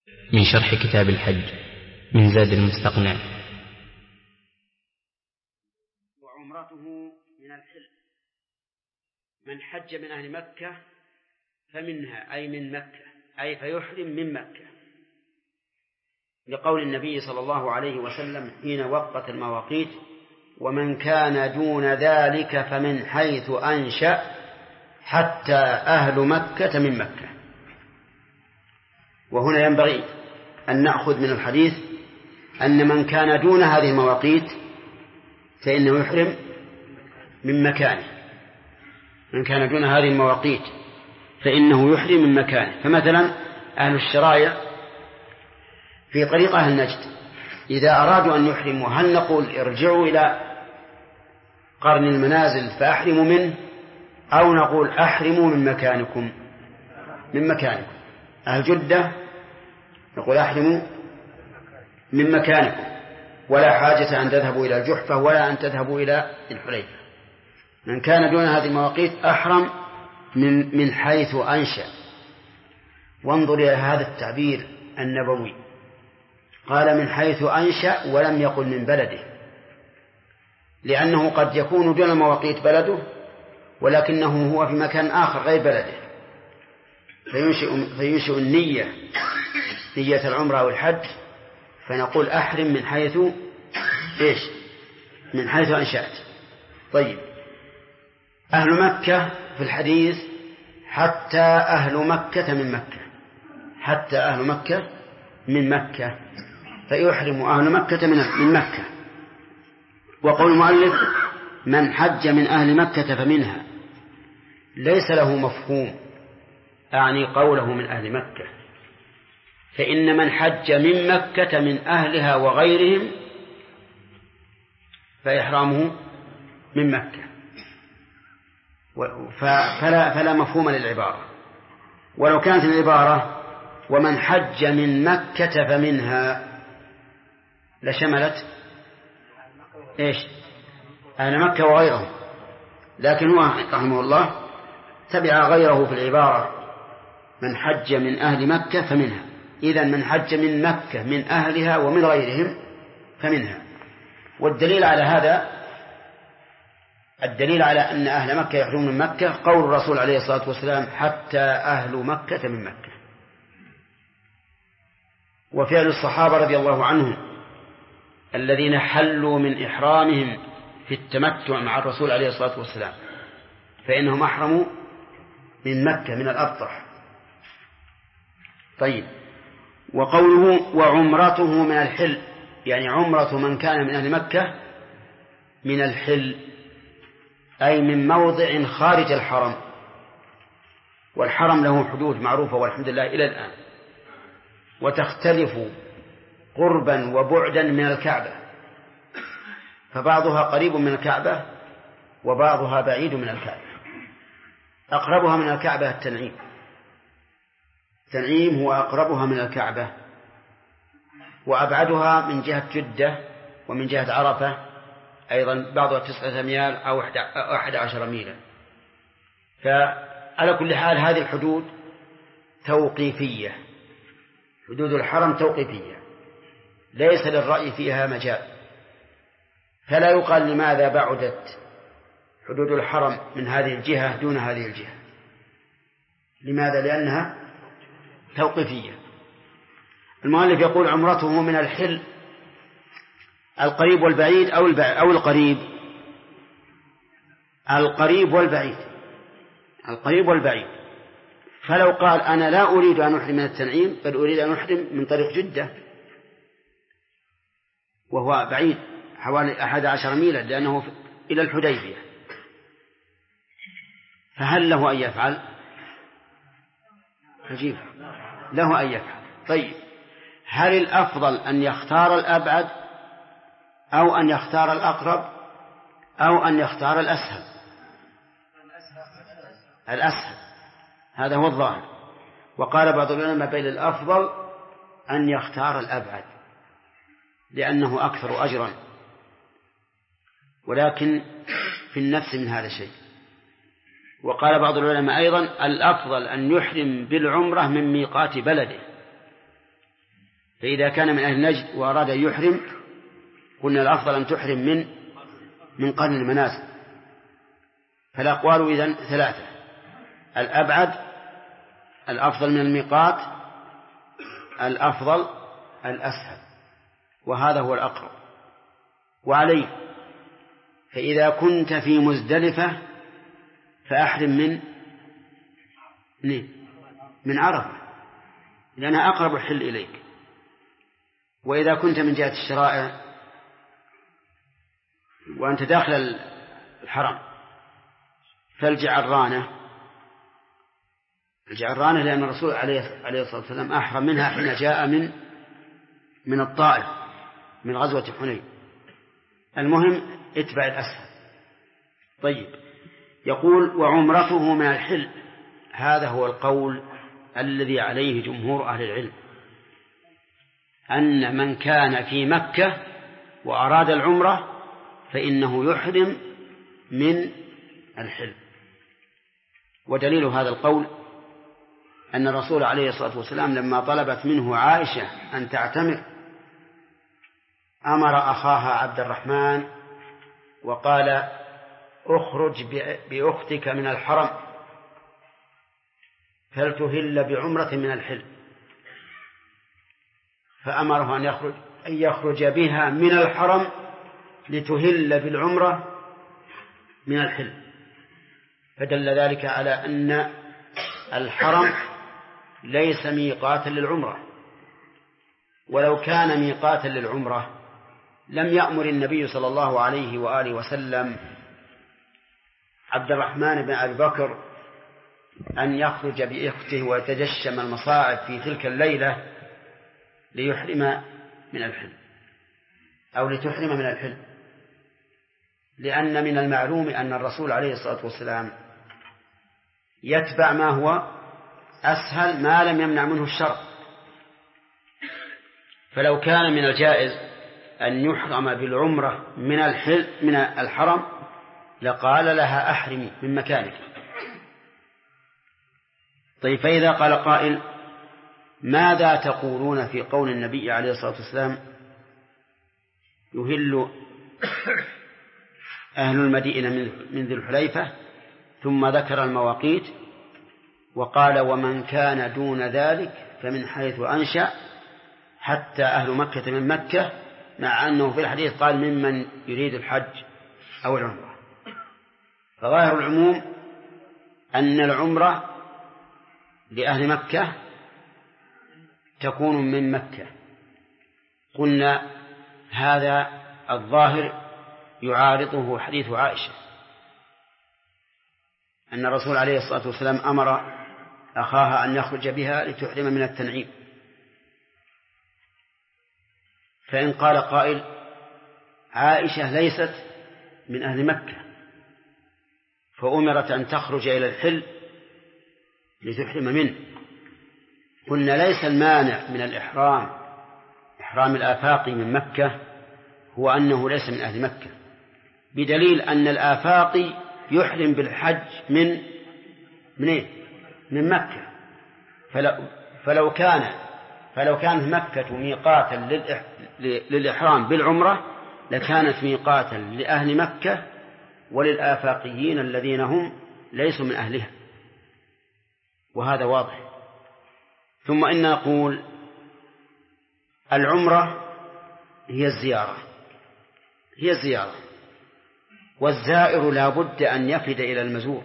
من شرح كتاب الحج من زاد المستقنع. وعمرته من الحل. من حج من أهل مكة فمنها أي من مكة، أي فيحرم من مكة، لقول النبي صلى الله عليه وسلم حين وقت المواقيت: ومن كان دون ذلك فمن حيث أنشأ حتى أهل مكة من مكة. وهنا ينبغي أن نأخذ من الحديث أن من كان دون هذه المواقيت فإنه يحرم من مكانه. من كان دون هذه المواقيت فإنه يحرم من مكانه. فمثلا أهل الشرايع في طريق أهل نجد إذا أرادوا أن يحرموا، هل نقول ارجعوا إلى قرن المنازل فأحرموا منه، أو نقول أحرموا من مكانكم؟ من مكانكم. أهل جدة نقول أحرموا من مكانكم، ولا حاجة أن تذهبوا إلى الجحفة ولا أن تذهبوا إلى الحليفة. من كان دون هذه المواقيت أحرم من حيث أنشأ. وانظر إلى هذا التعبير النبوي، قال من حيث أنشأ ولم يقل من بلده، لأنه قد يكون دون المواقيت بلده ولكنه هو في مكان آخر غير بلده، فينشئ النية، نية العمرة أو الحج، فنقول أحرم من حيث إيش؟ من حيث أنشأت. طيب، أهل مكة في الحديث حتى أهل مكة من مكة، حتى أهل مكة من مكة، فيحرم أهل مكة من مكة. وقول المؤلف من حج من أهل مكة فمنها ليس له مفهوم، أعني قوله من أهل مكة، فإن من حج من مكة من أهلها وغيرهم فإحرامه من مكة، فلا مفهوم للعبارة. ولو كانت العبارة ومن حج من مكة فمنها لشملت إيش؟ أهل مكة وغيرهم، لكن هو رحمه الله تبع غيره في العبارة من حج من أهل مكة فمنها. إذن من حج من مكة من أهلها ومن غيرهم فمنها. والدليل على هذا، الدليل على أن أهل مكة يحرمون من مكة قول الرسول عليه الصلاة والسلام حتى أهل مكة من مكة، وفعل الصحابة رضي الله عنهم الذين حلوا من إحرامهم في التمتع مع الرسول عليه الصلاة والسلام، فإنهم أحرموا من مكة من الأبطح. طيب، وقوله وعمرته من الحل، يعني عمرة من كان من أهل مكة من الحل، أي من موضع خارج الحرم. والحرم له حدود معروفة والحمد لله إلى الآن، وتختلف قربا وبعدا من الكعبة، فبعضها قريب من الكعبة وبعضها بعيد من الكعبة. أقربها من الكعبة التنعيم، التنعيم هو أقربها من الكعبة، وأبعدها من جهة جدة ومن جهة عرفة أيضا بعضها 9 أميال أو 11 ميلا. فعلى كل حال هذه الحدود توقيفية، حدود الحرم توقيفية ليس للرأي فيها مجال، فلا يقال لماذا بعدت حدود الحرم من هذه الجهة دون هذه الجهة. لماذا؟ لأنها توقيفية. المؤلف يقول عمرته من الحل القريب والبعيد أو القريب، القريب والبعيد، القريب والبعيد. فلو قال أنا لا أريد أن أحرم من التنعيم بل أريد أن أحرم من طريق جدة وهو بعيد حوالي 11 ميلا لأنه إلى الحديبية، فهل له أن يفعل؟ عجيب، له أن يفعل. طيب، هل الأفضل أن يختار الأبعد أو أن يختار الأقرب أو أن يختار الأسهل؟ الأسهل، هذا هو الظاهر. وقال بعض العلماء بل الأفضل أن يختار الأبعد لأنه أكثر أجرا، ولكن في النفس من هذا شيء. وقال بعض العلماء أيضا الأفضل أن يحرم بالعمرة من ميقات بلده فإذا كان من أهل نجد وأراد أن يحرم قلنا الأفضل أن تحرم من قرن المنازل. فالأقوال إذن ثلاثة: الأبعد، الأفضل من الميقات، الأفضل الأسهل، وهذا هو الأقرب. وعليه فإذا كنت في مزدلفة فأحرم من عرفة لأنها أقرب الحل إليك. وإذا كنت من جهة الشرائع وأنت داخل الحرم فالجعرانة، لأن الرسول عليه الصلاة والسلام أحرم منها حين جاء من الطائف من غزوة حنين. المهم اتبع الأسهل. طيب، يقول: وعمرته من الحل. هذا هو القول الذي عليه جمهور أهل العلم، أن من كان في مكة وأراد العمرة فإنه يحرم من الحل. ودليل هذا القول أن الرسول عليه الصلاة والسلام لما طلبت منه عائشة أن تعتمر أمر أخاها عبد الرحمن وقال: اخرج بأختك من الحرم فلتهل بعمرة من الحل، فأمره أن يخرج بها من الحرم لتهل بالعمرة من الحل. فدل ذلك على أن الحرم ليس ميقاتا للعمرة، ولو كان ميقاتا للعمرة لم يأمر النبي صلى الله عليه وآله وسلم عبد الرحمن بن أبي بكر أن يخرج بأخته ويتجشم المصاعب في تلك الليلة ليحرم من الحل أو لتحرم من الحل، لأن من المعلوم أن الرسول عليه الصلاة والسلام يتبع ما هو أسهل ما لم يمنع منه الشرع. فلو كان من الجائز أن يحرم بالعمرة من الحرم لقال لها أحرمي من مكانك. طيب، فإذا قال قائل: ماذا تقولون في قول النبي عليه الصلاة والسلام يهل أهل المدينة من ذي الحليفة، ثم ذكر المواقيت وقال: ومن كان دون ذلك فمن حيث أنشأ، حتى أهل مكة من مكة، مع أنه في الحديث قال ممن يريد الحج أو العمرة. فظاهر العموم أن العمرة لأهل مكة تكون من مكة. قلنا هذا الظاهر يعارضه حديث عائشة أن الرسول عليه الصلاة والسلام أمر أخاها أن يخرج بها لتحرم من التنعيم. فإن قال قائل: عائشة ليست من أهل مكة فأمرت أن تخرج إلى الحل لتحرم منه، قلنا ليس المانع من إحرام الآفاقي من مكة هو أنه ليس من أهل مكة، بدليل أن الآفاقي يحرم بالحج من مكة. فلو كانت مكة ميقاتا للإحرام بالعمرة لكانت ميقاتا لأهل مكة وللآفاقيين الذين هم ليسوا من أهلها، وهذا واضح. ثم إن نقول العمرة هي الزيارة، والزائر لا بد أن يفد إلى المزور،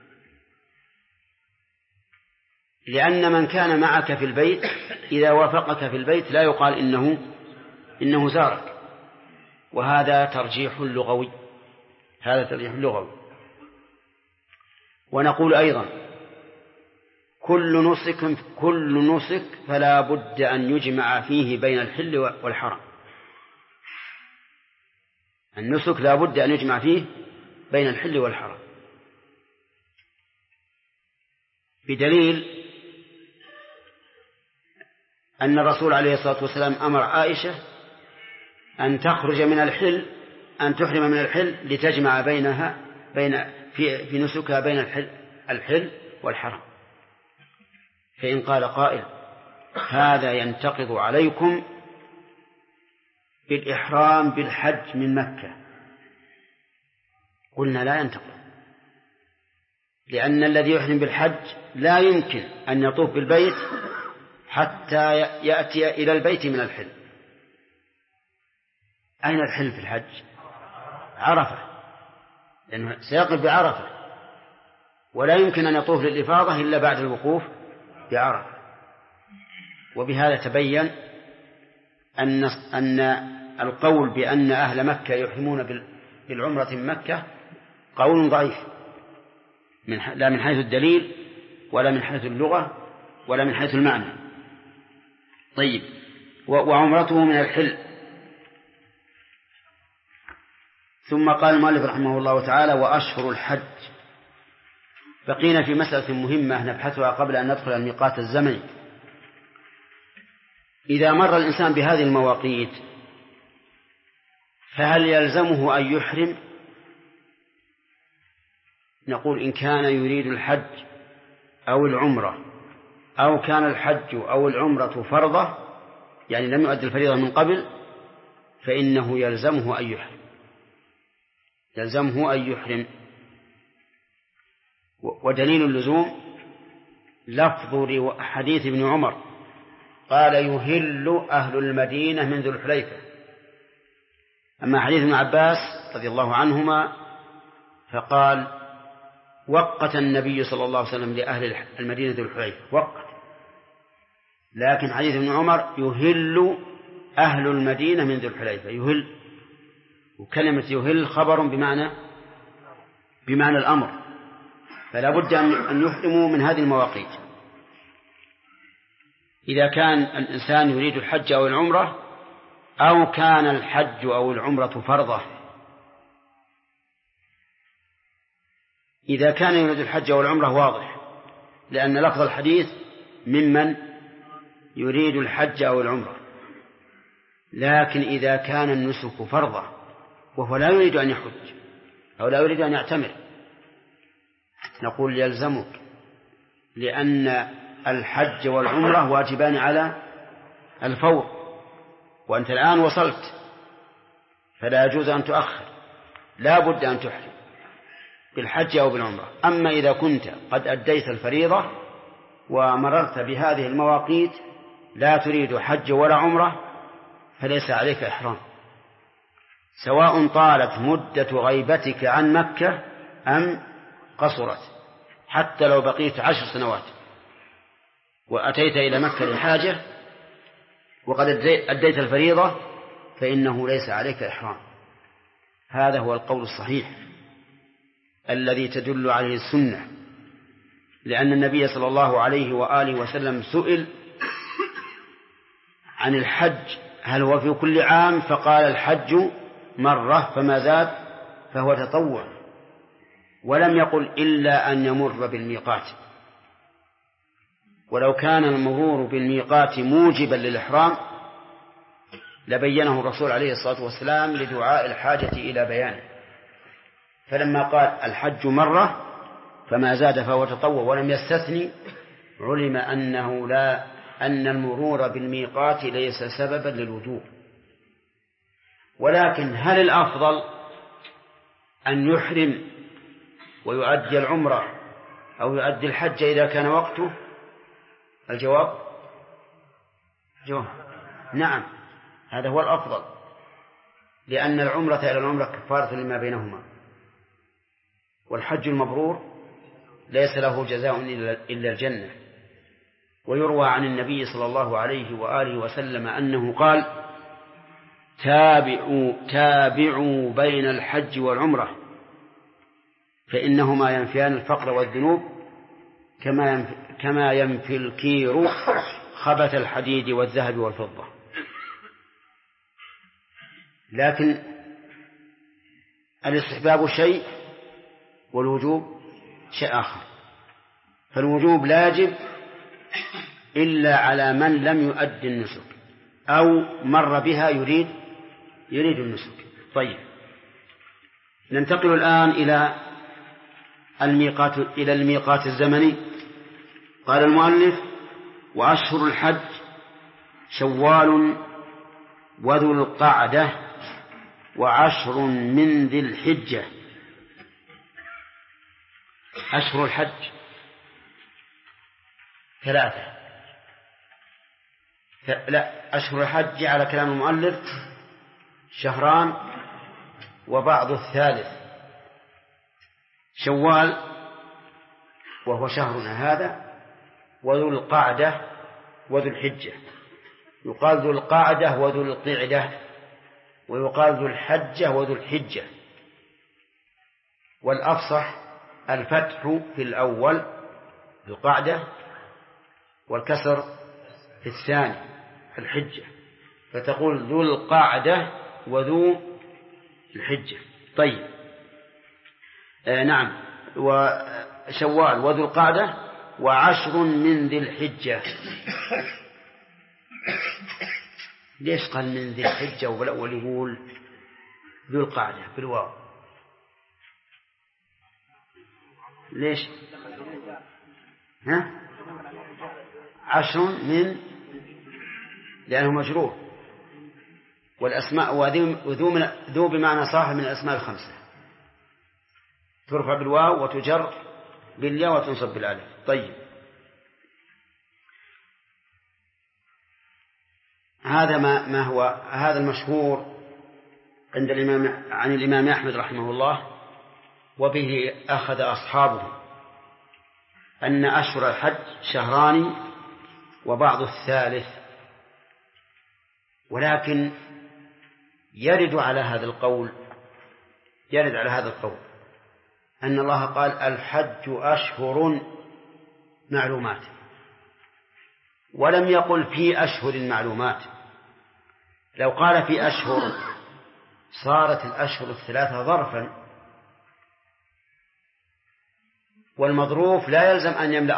لأن من كان معك في البيت إذا وافقك في البيت لا يقال إنه زارك، وهذا ترجيح لغوي. ونقول أيضا كل نسك فلا بد أن يجمع فيه بين الحل والحرم. النسك لا بد أن يجمع فيه بين الحل والحرم، بدليل أن الرسول عليه الصلاة والسلام أمر عائشة أن تخرج من الحل، أن تحرم من الحل لتجمع في نسكها بين الحل والحرم. فإن قال قائل: هذا ينتقض عليكم بالإحرام بالحج من مكة؟ قلنا لا ينتقل، لأن الذي يحرم بالحج لا يمكن أن يطوف بالبيت حتى يأتي إلى البيت من الحل. أين الحل في الحج؟ عرفة، لأنه سيقف بعرفة، ولا يمكن أن يطوف للإفاضة إلا بعد الوقوف بعرفة. وبهذا تبين أن القول بأن أهل مكة يحرمون بالعمرة من مكة قول ضعيف، لا من حيث الدليل ولا من حيث اللغة ولا من حيث المعنى. طيب، وعمرته من الحل. ثم قال المؤلف رحمه الله تعالى: وأشهر الحج. بقينا في مسألة مهمة نبحثها قبل أن ندخل الميقات الزمني. إذا مر الإنسان بهذه المواقيت فهل يلزمه أن يحرم؟ نقول إن كان يريد الحج أو العمرة، أو كان الحج أو العمرة فرضة، يعني لم يؤدي الفريضة من قبل، فإنه يلزمه أن يحرم، يلزمه أن يحرم. ودليل اللزوم لفظ حديث ابن عمر قال: يهل أهل المدينة من ذو الحليفة. أما حديث ابن عباس رضي الله عنهما فقال: وقت النبي صلى الله عليه وسلم لأهل المدينة ذو الحليفة، وقت. لكن حديث ابن عمر: يهل أهل المدينة من ذو الحليفة، يهل، وكلمة يهل خبر بمعنى الأمر، فلا بد أن يحرموا من هذه المواقيت. إذا كان الإنسان يريد الحج أو العمرة، أو كان الحج أو العمرة فرضة. إذا كان يريد الحج أو العمرة واضح، لأن لفظ الحديث ممن يريد الحج أو العمرة. لكن إذا كان النسك فرضة وهو لا يريد أن يحج أو لا يريد أن يعتمر، نقول يلزمك، لأن الحج والعمرة واجبان على الفور، وأنت الآن وصلت، فلا يجوز أن تؤخر، لا بد أن تحرم بالحج أو بالعمرة. أما إذا كنت قد أديت الفريضة ومررت بهذه المواقيت لا تريد حج ولا عمرة فليس عليك إحرام، سواء طالت مدة غيبتك عن مكة أم قصرت. حتى لو بقيت 10 سنوات وأتيت إلى مكة لحاجة وقد أديت الفريضة فإنه ليس عليك إحرام. هذا هو القول الصحيح الذي تدل عليه السنة، لأن النبي صلى الله عليه وآله وسلم سئل عن الحج هل هو في كل عام، فقال: الحج مرة فما زاد فهو تطوع، ولم يقل إلا أن يمر بالميقات. ولو كان المرور بالميقات موجبا للإحرام لبينه الرسول عليه الصلاة والسلام لدعاء الحاجة إلى بيانه. فلما قال الحج مرة فما زاد فهو تطوع ولم يستثني، علم أن المرور بالميقات ليس سببا للوجوب. ولكن هل الأفضل أن يحرم ويؤدي العمرة أو يؤدي الحج إذا كان وقته؟ الجواب نعم، هذا هو الأفضل، لأن العمرة إلى العمرة كفارة لما بينهما، والحج المبرور ليس له جزاء إلا الجنة. ويروى عن النبي صلى الله عليه وآله وسلم أنه قال: تابعوا بين الحج والعمرة فإنهما ينفيان الفقر والذنوب كما ينفي الكير خبث الحديد والذهب والفضة. لكن الاستحباب شيء والوجوب شيء آخر، فالوجوب لا يجب إلا على من لم يؤدي النسك أو مر بها يريد النسك. طيب، ننتقل الآن إلى الميقات الزمني. قال المؤلف: وأشهر الحج شوال وذو القعدة وعشر من ذي الحجة. أشهر الحج 3. لا، أشهر الحج على كلام المؤلف 2 شهران وبعض الثالث، شوال وهو شهرنا هذا، وذو القعدة وذو الحجة. يقال ذو القعدة وذو القعدة، ويقال ذو الحجة وذو الحجة، والأفصح الفتح في الأول ذو القعدة والكسر في الثاني الحجة، فتقول ذو القعدة وذو الحجة. طيب، نعم، وشوال وذو القعدة وعشر من ذي الحجة. ليش قال من ذي الحجة والأول يقول ذو القعدة بالواو؟ ليش؟ 10 من، لأنه مجرور، والأسماء وذو بمعنى صاحب من الأسماء 5 ترفع بالواو وتجر بالياء وتنصب بالالف. طيب، هذا ما هو هذا المشهور عند الإمام عن الإمام أحمد رحمه الله، وبه أخذ أصحابه، أن أشهر الحج 2 شهران وبعض الثالث. ولكن يرد على هذا القول أن الله قال الحج أشهر معلومات، ولم يقل في أشهر معلومات. لو قال في أشهر صارت الأشهر 3 ظرفا، والمظروف لا يلزم أن يملأ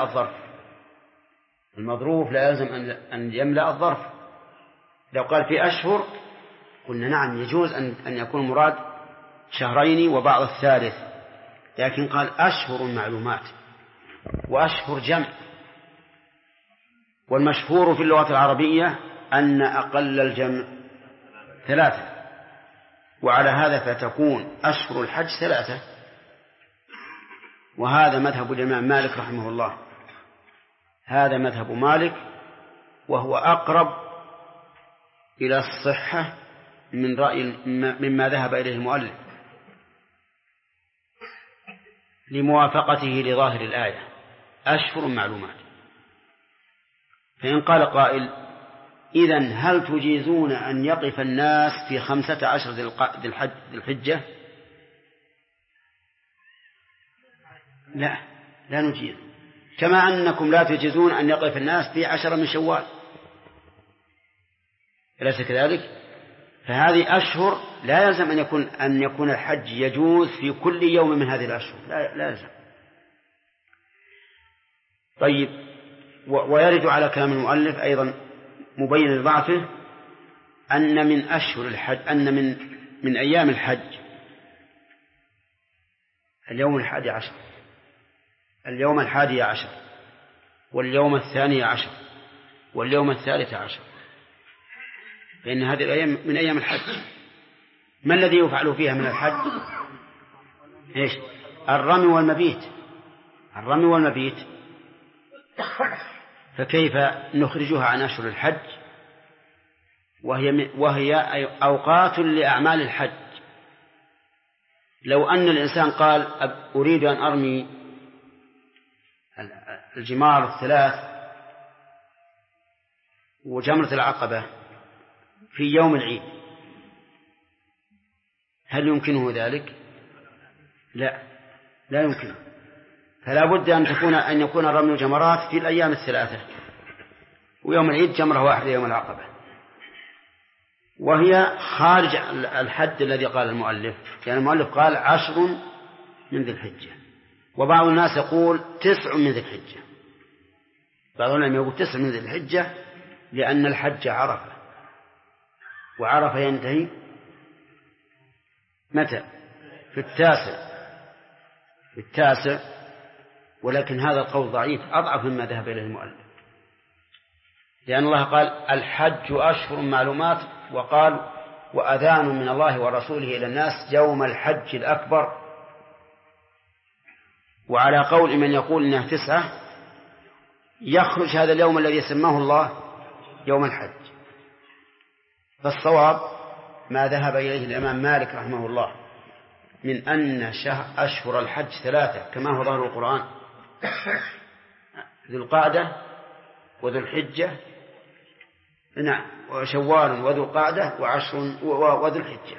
الظرف. لو قال في أشهر قلنا نعم يجوز أن يكون مراد 2 شهرين وبعض الثالث، لكن قال أشهر معلومات، وأشهر جمع، والمشهور في اللغة العربية أن أقل الجمع 3، وعلى هذا فتكون أشهر الحج 3. وهذا مذهب الإمام مالك رحمه الله، هذا مذهب مالك، وهو أقرب إلى الصحة من رأي مما ذهب إليه المؤلف لموافقته لظاهر الآية أشهر معلومات. فإن قال قائل إذن هل تجيزون أن يقف الناس في 15 ذي الحجة؟ لا نجيز، كما أنكم لا تجيزون أن يقف الناس في 10 من شوال، أليس كذلك؟ فهذه أشهر لا يلزم أن يكون الحج يجوز في كل يوم من هذه الأشهر، لا يلزم. طيب، ويرد على كلام المؤلف أيضا مبين لضعفه أن من أشهر الحج، أن من أيام الحج اليوم 11 اليوم 11 واليوم 12 واليوم 13، فإن هذه الأيام من أيام الحج. ما الذي يفعل فيها من الحج؟ إيش؟ الرمي والمبيت. فكيف نخرجها عن أشهر الحج وهي أوقات لأعمال الحج؟ لو أن الإنسان قال أريد أن أرمي الجمار 3 وجمرة العقبة في يوم العيد، هل يمكنه ذلك؟ لا يمكنه. فلا بد أن يكون رمي الجمرات في الأيام 3، ويوم العيد جمرة واحدة يوم العقبة، وهي خارج الحد الذي قال المؤلف، يعني المؤلف قال 10 من ذي الحجة، وبعض الناس يقول 9 من ذي الحجة. بعض الناس يقول 9 من ذي الحجة لأن الحج عرفة، وعرفة ينتهي متى؟ في 9، ولكن هذا القول ضعيف، أضعف مما ذهب إليه المؤلف، لأن الله قال الحج أشهر معلومات، وقال وأذان من الله ورسوله إلى الناس يوم الحج الأكبر. وعلى قول من يقول إنها 9 يخرج هذا اليوم الذي سماه الله يوم الحج. فالصواب ما ذهب إليه الإمام مالك رحمه الله من أن أشهر الحج 3 كما هو ظاهر القرآن: ذو القعدة وذو الحجة، نعم، وشوال وذو القعدة وعشر وذو الحجة.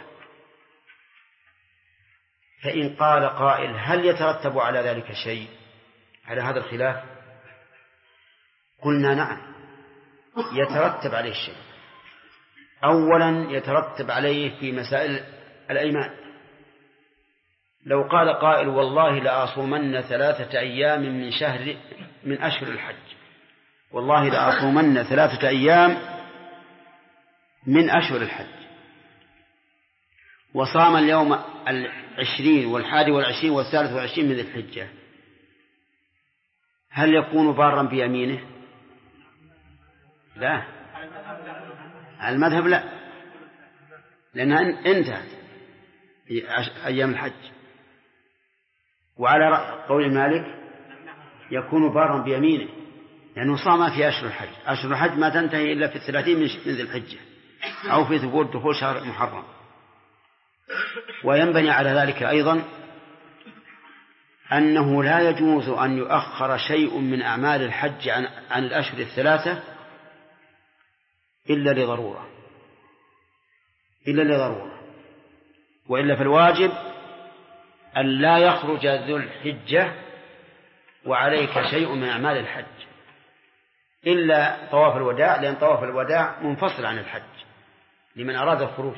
فإن قال قائل هل يترتب على ذلك شيء، على هذا الخلاف؟ قلنا نعم، يترتب عليه شيء. أولا يترتب عليه في مسائل الأيمان. لو قال قائل والله لأصومن 3 أيام من أشهر الحج، والله لأصومن 3 أيام من أشهر الحج، وصام اليوم 20 والحادي 23 من ذي الحجة، هل يكون بارا بيمينه؟ لا، على المذهب لا، لأنها انتهت أيام الحج. وعلى قول مالك يكون بارا بيمينه، لأنه صام في أشهر الحج. أشهر الحج ما تنتهي إلا في 30 من ذي الحجة أو في ثبوت دخول شهر محرم. وينبني على ذلك أيضا أنه لا يجوز أن يؤخر شيء من أعمال الحج عن الأشهر 3 إلا لضرورة، وإلا فالواجب أن لا يخرج ذو الحجة وعليك شيء من أعمال الحج إلا طواف الوداع، لأن طواف الوداع منفصل عن الحج لمن أراد الخروج.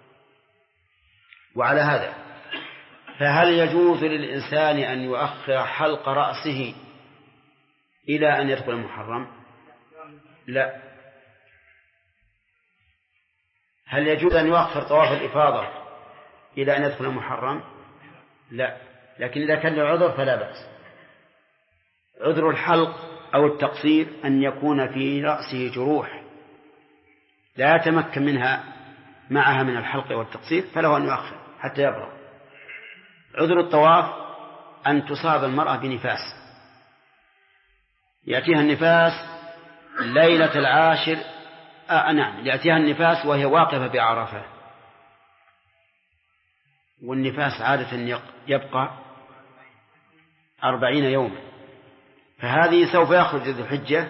وعلى هذا فهل يجوز للإنسان أن يؤخر حلق رأسه إلى أن يدخل المحرم؟ لا. هل يجوز أن يؤخر طواف الإفاضة إلى أن يدخل المحرم؟ لا. لكن إذا كان له عذر فلا بأس. عذر الحلق أو التقصير أن يكون في رأسه جروح لا يتمكن معها من الحلق والتقصير، فله أن يؤخر حتى يبرأ. عذر الطواف أن تصاب المرأة بنفاس، يأتيها النفاس ليلة 10، نعم، يأتيها النفاس وهي واقفة بعرفة، والنفاس عادة يبقى 40 يوما، فهذه سوف يخرج ذو الحجة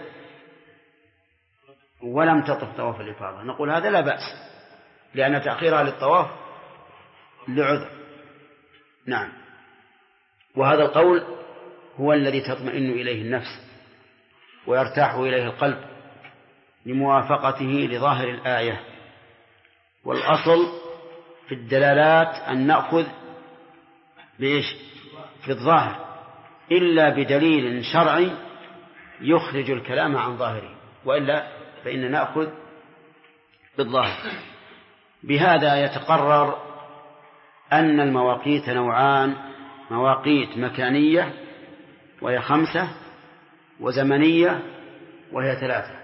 ولم تطف طواف الإفاضة. نقول هذا لا بأس، لأن تأخيرها للطواف لعذر. نعم. وهذا القول هو الذي تطمئن إليه النفس ويرتاح إليه القلب لموافقته لظاهر الآية. والأصل في الدلالات أن نأخذ بإيش؟ في الظاهر، إلا بدليل شرعي يخرج الكلام عن ظاهره، وإلا فإن نأخذ بالظاهر. بهذا يتقرر أن المواقيت نوعان: مواقيت مكانية وهي 5، وزمنية وهي 3.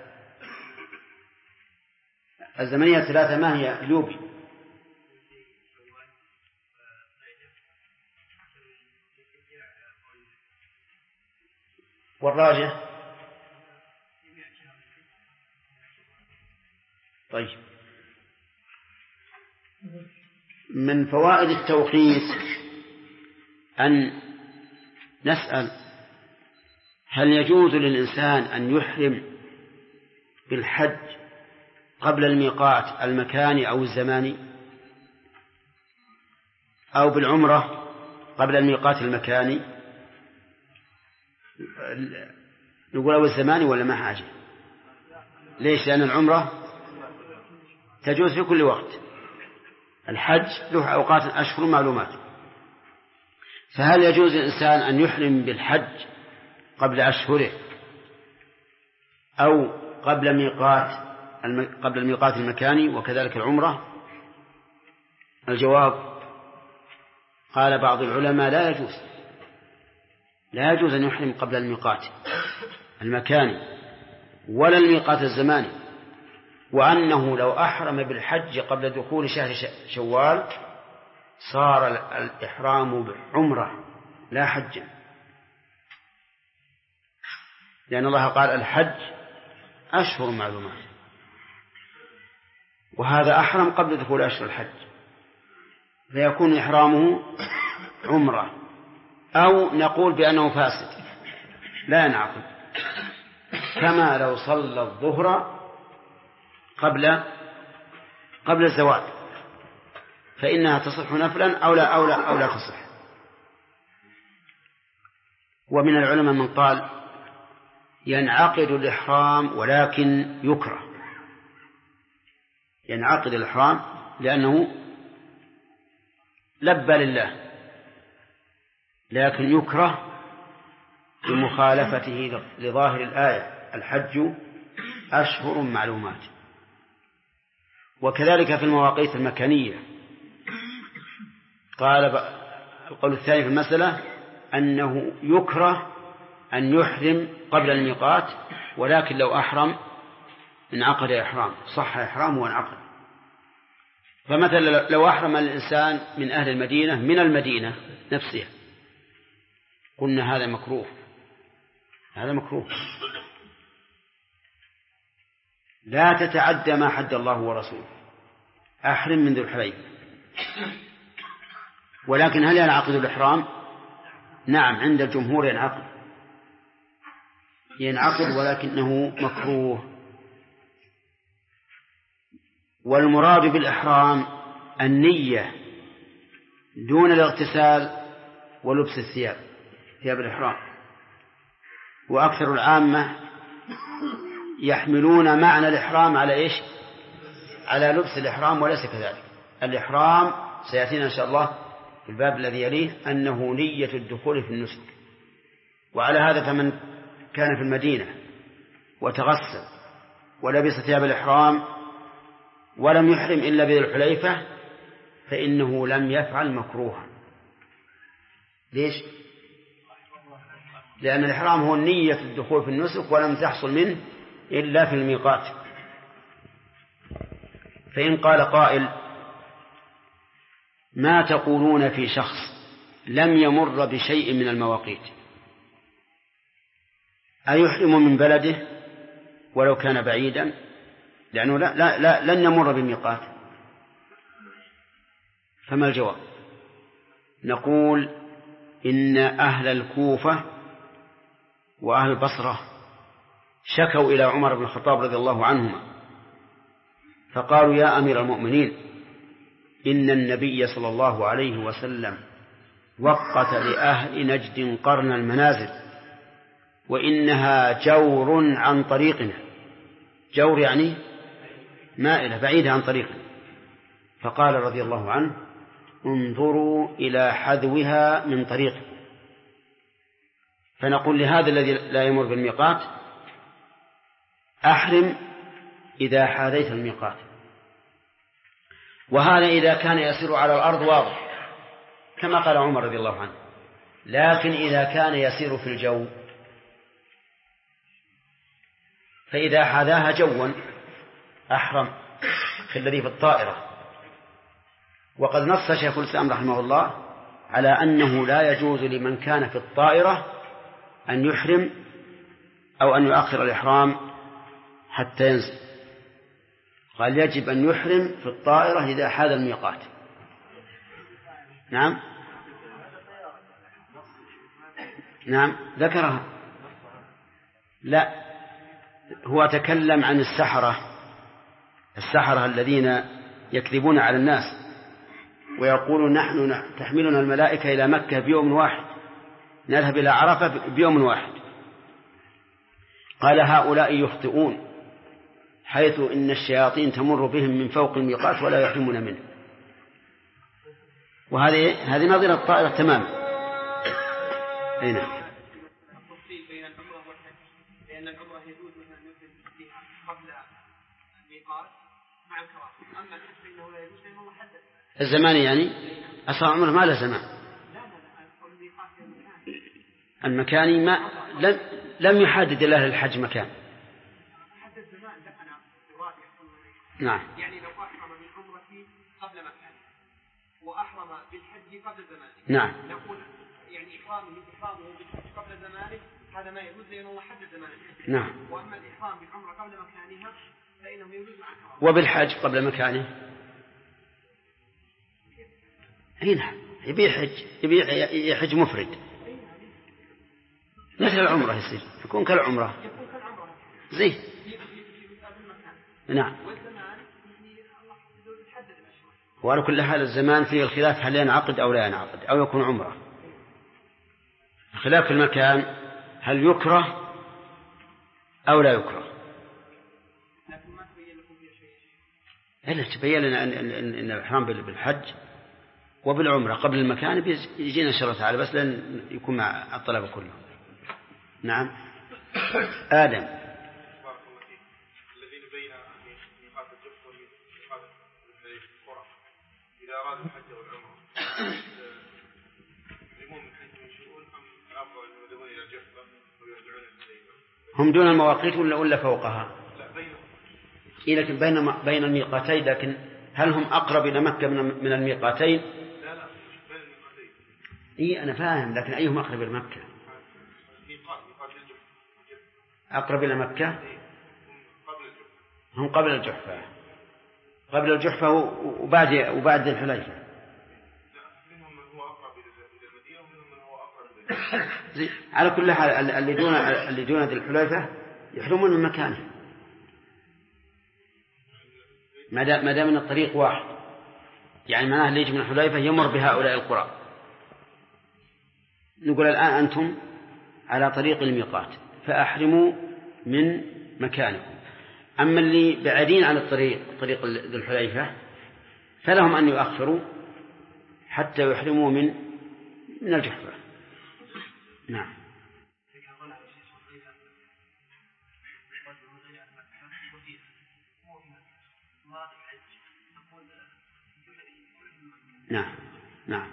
الزمنية 3 ما هي يوبي؟ والراجح؟ طيب، من فوائد التوقيت أن نسأل هل يجوز للإنسان أن يحرم بالحج قبل الميقات المكاني أو الزماني، أو بالعمرة قبل الميقات المكاني؟ نقول أو الزماني ولا ما حاجة؟ ليش؟ لأن العمرة تجوز في كل وقت، الحج له أوقات أشهر معلومات. فهل يجوز للإنسان أن يحرم بالحج قبل أشهره أو قبل الميقات المكاني، وكذلك العمرة؟ الجواب: قال بعض العلماء لا يجوز أن يحرم قبل الميقات المكاني، ولا الميقات الزماني، وأنه لو أحرم بالحج قبل دخول شهر شوال صار الإحرام بعمرة لا حج، لأن الله قال الحج أشهر معلومات، وهذا أحرم قبل دخول أشهر الحج، فيكون إحرامه عمرة، أو نقول بأنه فاسد لا ينعقد، كما لو صلى الظهر قبل الزوال فإنها تصح نفلا أو لا تصح. ومن العلماء من قال ينعقد الإحرام ولكن يكره، ينعقد الإحرام لأنه لبى لله، لكن يكره بمخالفته لظاهر الآية الحج أشهر معلومات. وكذلك في المواقيت المكانية قال القول الثاني في المسألة أنه يكره أن يحرم قبل الميقات، ولكن لو أحرم انعقد إحرام، صح إحرامه وانعقد. فمثلا لو أحرم الإنسان من أهل المدينة من المدينة نفسها قلنا هذا مكروه، هذا مكروه، لا تتعدى ما حد الله ورسوله، أحرم من ذي الحليفة. ولكن هل ينعقد الإحرام؟ نعم، عند الجمهور ينعقد ولكنه مكروه. والمراد بالإحرام النية دون الاغتسال ولبس ثياب الإحرام. وأكثر العامة يحملون معنى الإحرام على إيش؟ على لبس الإحرام، وليس كذلك. الإحرام سيأتينا إن شاء الله في الباب الذي يليه أنه نية الدخول في النسك. وعلى هذا فمن كان في المدينة وتغسل ولبس ثياب الإحرام ولم يحرم إلا بذي الحليفة فإنه لم يفعل مكروها. ليش؟ لأن الإحرام هو نية الدخول في النسك ولم تحصل منه إلا في الميقات. فإن قال قائل ما تقولون في شخص لم يمر بشيء من المواقيت، أيحرم من بلده ولو كان بعيدا؟ لأنه لن يمر بميقات. فما الجواب؟ نقول إن أهل الكوفة وأهل البصرة شكوا إلى عمر بن الخطاب رضي الله عنهما فقالوا يا أمير المؤمنين إن النبي صلى الله عليه وسلم وقت لأهل نجد قرن المنازل وإنها جور عن طريقنا. جور يعني مائلة بعيدة عن طريقنا. فقال رضي الله عنه انظروا إلى حذوها من طريق. فنقول لهذا الذي لا يمر بالميقات أحرم إذا حاذيت الميقات. وهذا إذا كان يسير على الأرض واضح كما قال عمر رضي الله عنه. لكن إذا كان يسير في الجو فإذا حاذاها جوا أحرم كالذي في الطائرة. وقد نص شيخ الإسلام رحمه الله على أنه لا يجوز لمن كان في الطائرة أن يحرم أو أن يؤخر الإحرام حتى ينزل. قال يجب أن يحرم في الطائرة إذا حاذ الميقات. نعم ذكرها. لا، هو تكلم عن السحرة الذين يكذبون على الناس ويقولون نحن تحملنا الملائكة إلى مكة بيوم واحد، نذهب إلى عرفة بيوم واحد. قال هؤلاء يخطئون حيث إن الشياطين تمر بهم من فوق الميقات ولا يحرمون منه. وهذه نظير الطائرة تماما. أين بين العمرة والحج، لأن العمرة يجوز مثلا فيها قبل الميقات مع الكراهة، أما الحج فإنه لا يجوز لأنه محدد. الزمان يعني أصلا عمره ما له زمان. المكاني ما لم يحدد له الحج مكان. نعم. يعني لو أحرم بالعمرة قبل مكانه وأحرم بالحج قبل زمانه، نعم، نقول يعني إحرامه بالحج قبل زمانه هذا ما يجوز لأنه الله حدد زمان الحج. نعم. وأما الإحرام بالعمرة قبل مكانها فإنه يجوز مع الكراهة. وبالحج قبل مكانه هنا يبي يحج مفرد مثل العمرة، يصير يكون كالعمرة زي نعم. وعلى كل حال الزمان فيه الخلاف هل ينعقد أو لا ينعقد أو يكون عمرة. خلاف المكان هل يكره أو لا يكره. إلا تبين لنا أن الإحرام بالحج وبالعمرة قبل المكان يجينا إن شاء الله تعالى، بس لن يكون مع الطلبة كله. نعم. آدم. الذين بين ميقات الجحفة وميقات القرى إذا أرادوا الحج والعمرة يقومون من حيث ينشئون أم الأفضل أن يذهبون إلى الجحفة ويرجعون إلى هم دون المواقيت ولا فوقها؟ لا بينهم. إيه لكن بين الميقاتين، لكن هل هم أقرب إلى مكة من الميقاتين؟ لا بين الميقاتين. إيه أنا فاهم، لكن أيهم أقرب إلى مكة؟ ميقات الجحفة. أقرب إلى مكة. هم قبل الجحفة. قبل الجحفة وبعد الحليفة. منهم من هو أقرب إلى المدينة ومنهم من هو أقرب إلى على كل حال اللي دون ذي الحليفة يحرمون من مكانه ما دام من الطريق واحد، يعني معناه اللي يجي من الحليفة يمر بهؤلاء القرى. نقول الآن أنتم على طريق الميقات فأحرموا من مكانكم، أما اللي بعيدين عن طريق ذي الحليفة فلهم أن يؤخروا حتى يحرموا من الجحفة. نعم. نعم. نعم.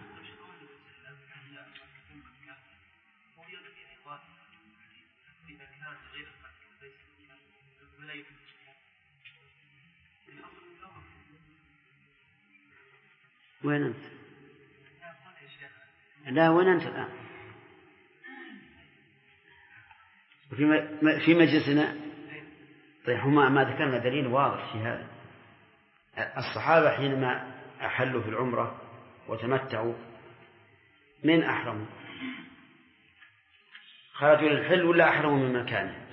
وين أنت؟ لا وين أنت الآن؟ في مجلسنا. طيب هما ما ذكرنا دليل واضح في هذا. الصحابة حينما أحلوا في العمرة وتمتعوا من أحرموا؟ خرجوا للحل ولا أحرموا من مكانه؟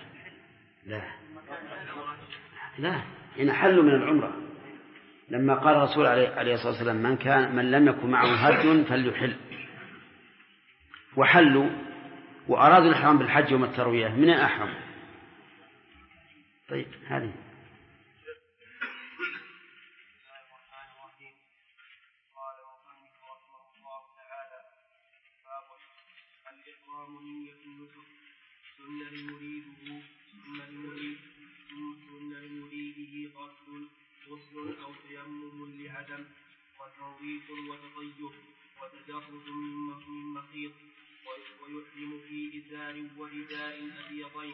لا إن أحلوا من العمرة لما قال الرسول عليه الصلاة والسلام من لم يكن معه هدي فليحل، وحلوا وأرادوا الإحرام بالحج يوم التروية من أحرم. طيب هذه غسل أو تيمم لعدم وتنظيف وتطيب وتجرد من مخيط ويحرم في إزار ورداء أبيضين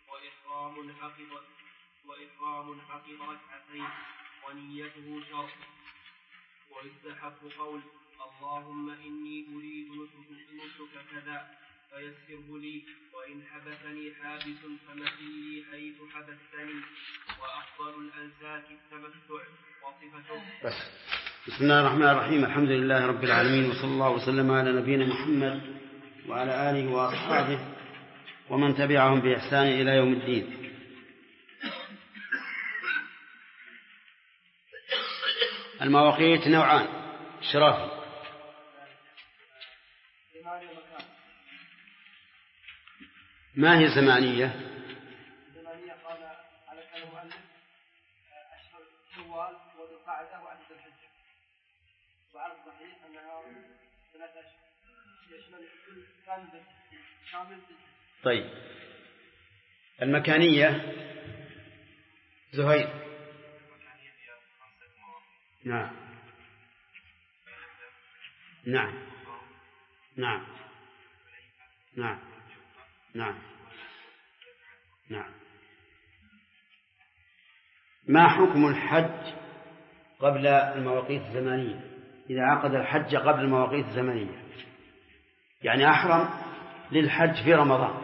وإحرام حقق ركعتين ونيته شرط. ويستحب قول اللهم إني أريد نسك كذا فيسره لي، وإن حبسني حابس فمثلي حيث حبستني، وأفضل الأنساك التمتع وصفته. بسم الله الرحمن الرحيم. الحمد لله رب العالمين، وصلى الله وسلم على نبينا محمد وعلى آله وأصحابه ومن تبعهم بإحسان إلى يوم الدين. المواقيت نوعان شرافي. ما هي الزمانية؟ الزمانية قال على كلام المؤلف أشهر شوال وذو القعدة وعدد الحجة، وعلى الصحيح أنها 3 أشهر يشمل كل كامل. طيب المكانية زهير. نعم. نعم. نعم. نعم. نعم. نعم. ما حكم الحج قبل المواقيت الزمانية؟ إذا عقد الحج قبل المواقيت الزمانية، يعني أحرم للحج في رمضان.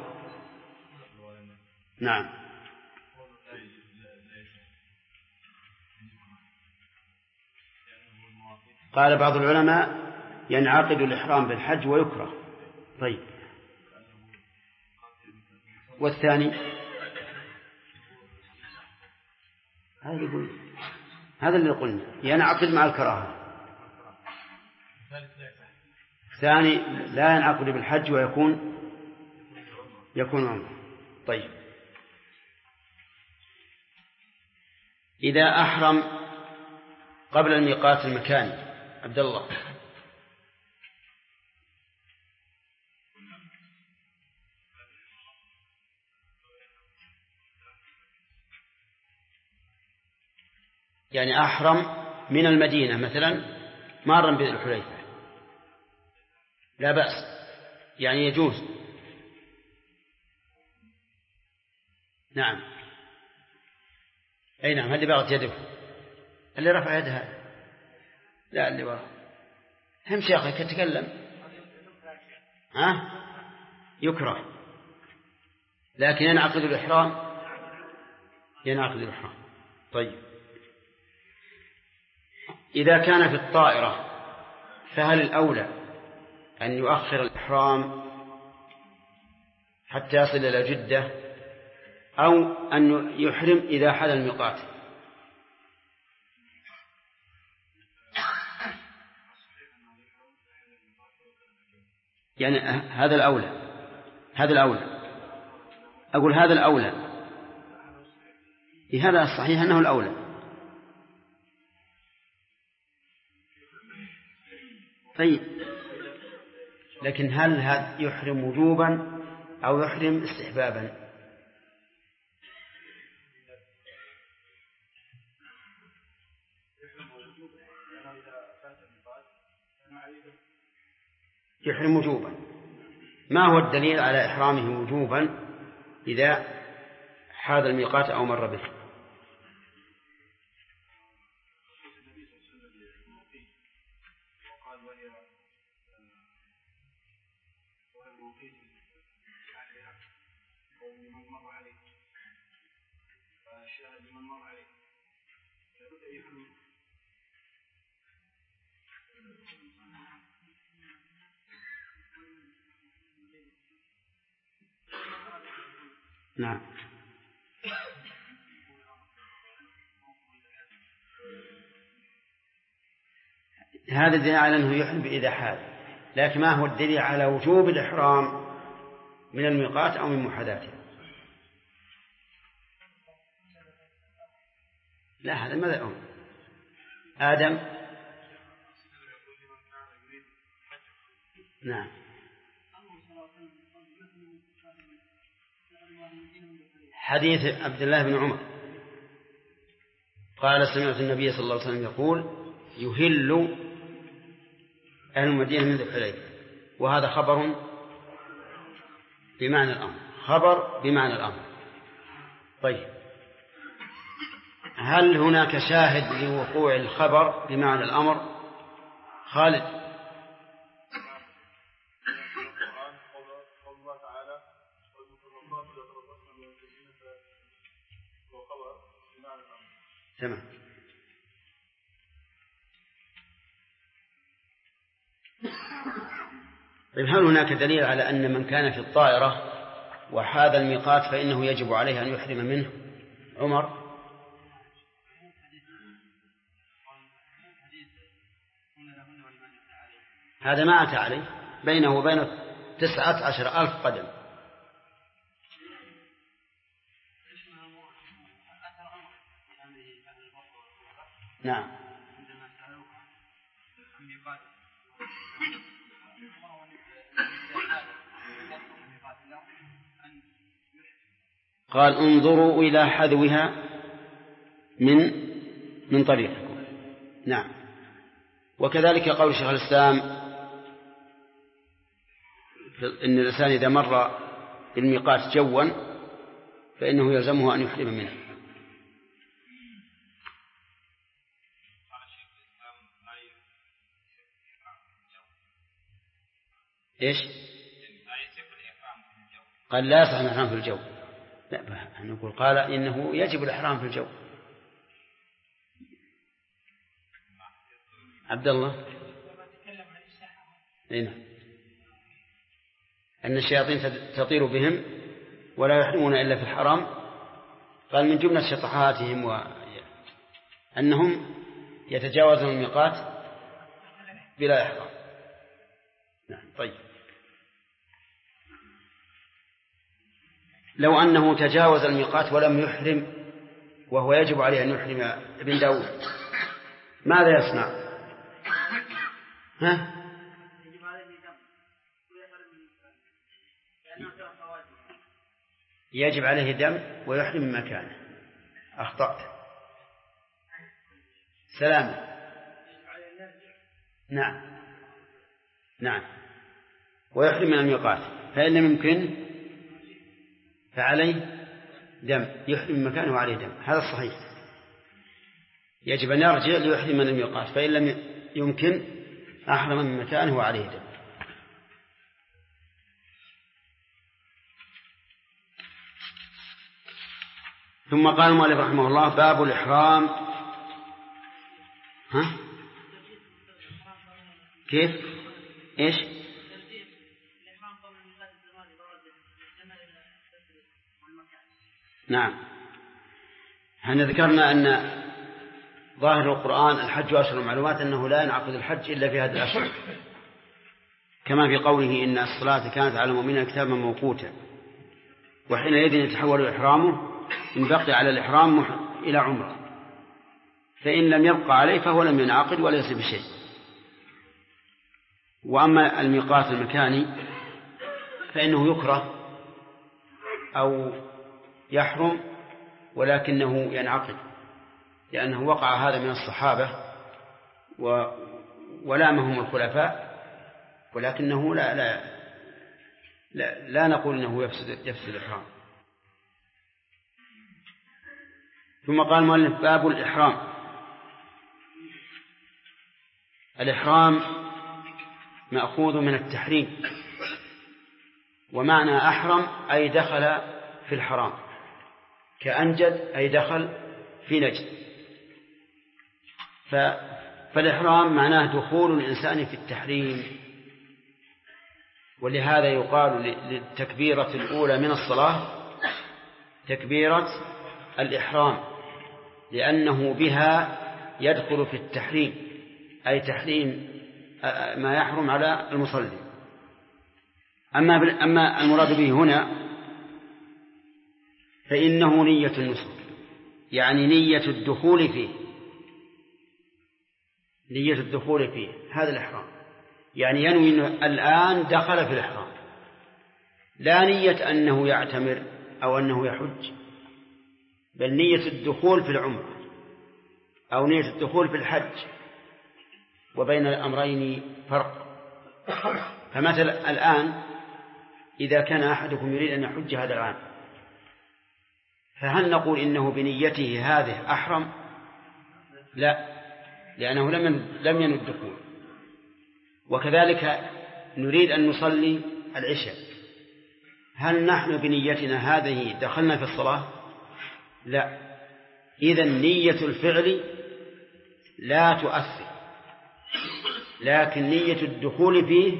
نعم. قال بعض العلماء ينعقد الإحرام بالحج ويكره. طيب، والثاني هذا اللي قلنا ينعقد مع الكراهة. الثاني لا ينعقد بالحج ويكون عمره. طيب، إذا أحرم قبل الميقات المكاني، عبد الله، يعني أحرم من المدينة مثلا مارا بذي الحليفة، لا بأس، يعني يجوز. نعم. أي نعم، اللي بغت يده، اللي رفع يدها، لا اللي وراء. هم شيخك تتكلم. يكره، لكن ينعقد الإحرام. طيب، إذا كان في الطائرة فهل الأولى أن يؤخر الإحرام حتى يصل إلى جدة، أو أن يحرم إذا حل الميقات؟ يعني هذا الأولى. أقول هذا الأولى. هذا الصحيح أنه الأولى. طيب، لكن هل هذا يحرم وجوبا أو يحرم استحبابا؟ يحرم وجوبا. ما هو الدليل على إحرامه وجوبا إذا حاذ الميقات أو مر به؟ نعم. هذا دليل على أنه يحرم إذا حال، لكن ما هو الدليل على وجوب الإحرام من الميقات أو من محاذاته؟ لا، هذا ماذا آدم. نعم. حديث عبد الله بن عمر قال سمعت النبي صلى الله عليه وسلم يقول يهل أهل المدينة من ذي الحليفة، وهذا خبر بمعنى الأمر. طيب، هل هناك شاهد لوقوع الخبر بمعنى الأمر؟ خالد. تمام. طيب، هل هناك دليل على أن من كان في الطائرة وحاذ الميقات فإنه يجب عليه أن يحرم منه؟ عمر. هذا ما أتى عليه، بينه وبين 19,000 قدم. نعم. قال انظروا إلى حذوها من طريقكم. نعم. وكذلك قول شيخ الإسلام إن الإنسان إذا مر الميقات جوا فإنه يلزمه أن يحرم منه. إيش؟ قال لا يصح الإحرام في الجو. لا، نقول قال إنه يجب الإحرام في الجو. عبد الله نعم، أن الشياطين تطير بهم ولا يحرمون إلا في الحرام. قال من جملة شطحاتهم وأنهم يتجاوزون الميقات بلا إحرام. نعم. طيب، لو أنه تجاوز الميقات ولم يحرم وهو يجب عليه أن يحرم ابن داود، ماذا يصنع؟ يجب عليه دم ويحرم من مكانه. أخطأت. سلام. نعم ويحرم من الميقات، فإن لم يمكن فعليه دم، يحرم من مكانه وعليه دم. هذا الصحيح. يجب أن يرجع ليحرم من الميقات، فإن لم يمكن أحرم من مكانه وعليه دم. ثم قال المؤلف رحمه الله: باب الإحرام. كيف؟ إيش؟ نعم، احنا ذكرنا أن ظاهر القرآن الحج أشهر معلومات، أنه لا ينعقد الحج إلا في هذه الأشهر، كما في قوله: إن الصلاة كانت على المؤمنين كتابا موقوتا. وحينئذ يتحول إحرامه إن بقي على الإحرام إلى عمره، فإن لم يبقى عليه فهو لم ينعقد وليس بشيء. وأما الميقات المكاني فإنه يكره أو يحرم ولكنه ينعقد، لأنه وقع هذا من الصحابة ولامهم الخلفاء، ولكنه لا نقول إنه يفسد الإحرام. ثم قال المؤلف: باب الإحرام. الإحرام مأخوذ من التحريم، ومعنى أحرم أي دخل في الحرام، كأنجد أي دخل في نجد. فالإحرام معناه دخول الإنسان في التحريم، ولهذا يقال للتكبيرة الأولى من الصلاة تكبيرة الإحرام، لأنه بها يدخل في التحريم، أي تحريم ما يحرم على المصلي. أما المراد به هنا فإنه نية النسك، يعني نية الدخول فيه، نية الدخول فيه، هذا الإحرام. يعني ينوي أنه الآن دخل في الإحرام، لا نية أنه يعتمر أو أنه يحج، بل نية الدخول في العمرة أو نية الدخول في الحج، وبين الأمرين فرق. فمثلا الآن إذا كان أحدكم يريد أن يحج هذا العام، فهل نقول إنه بنيته هذه أحرم؟ لا، لأنه لم ينوي الدخول. وكذلك نريد أن نصلي العشاء، هل نحن بنيتنا هذه دخلنا في الصلاة؟ لا. إذن نية الفعل لا تؤثر، لكن نية الدخول فيه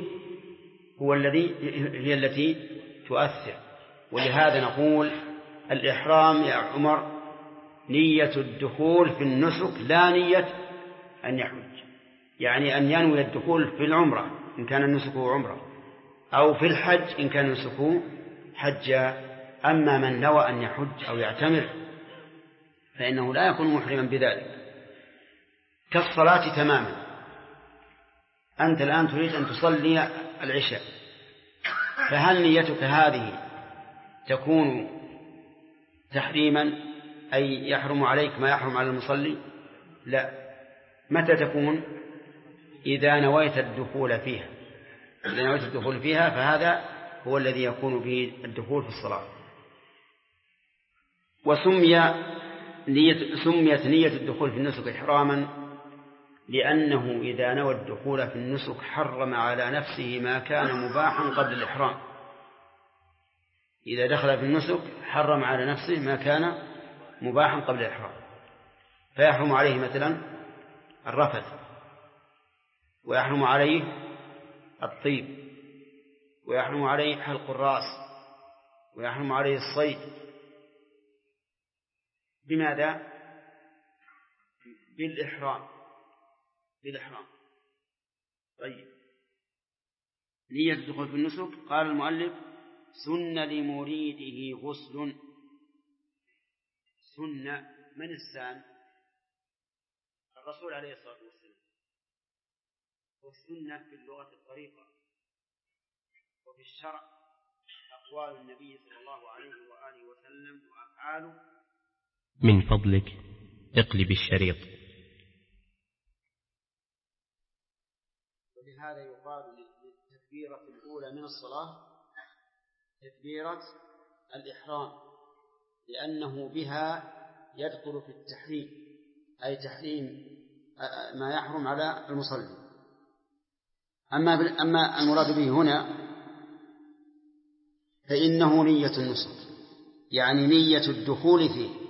هي التي تؤثر. ولهذا نقول الإحرام يا عمر نية الدخول في النسك، لا نية أن يحج، يعني أن ينوي الدخول في العمرة إن كان نسكه عمرة، أو في الحج إن كان نسكه حجا. أما من نوى أن يحج أو يعتمر فإنه لا يكون محرما بذلك، كالصلاة تماما. أنت الآن تريد أن تصلي العشاء، فهل نيتك هذه تكون تحريما أي يحرم عليك ما يحرم على المصلي؟ لا. متى تكون؟ إذا نويت الدخول فيها. إذا نويت الدخول فيها فهذا هو الذي يكون به الدخول في الصلاة. سميت نية الدخول في النسك إحراما لأنه إذا نوى الدخول في النسك حرم على نفسه ما كان مباحا قبل الإحرام. إذا دخل في النسك حرم على نفسه ما كان مباحا قبل الإحرام، فيحرم عليه مثلا الرفث، ويحرم عليه الطيب، ويحرم عليه حلق الرأس، ويحرم عليه الصيد. بماذا؟ بالإحرام. طيب، نية الدخول في النسك، قال المؤلف: سن لمريده غسل. سن من السان؟ الرسول عليه الصلاة والسلام. والسنة في اللغة الطريقة، وفي الشرع أقوال النبي صلى الله عليه وآله وسلم وأفعاله. من فضلك اقلب الشريط. ولهذا يقال للتكبيرة الأولى من الصلاة تكبيرة الإحرام، لأنه بها يدخل في التحريم، أي تحريم ما يحرم على المصلي. أما المراد به هنا فإنه نية النسك، يعني نية الدخول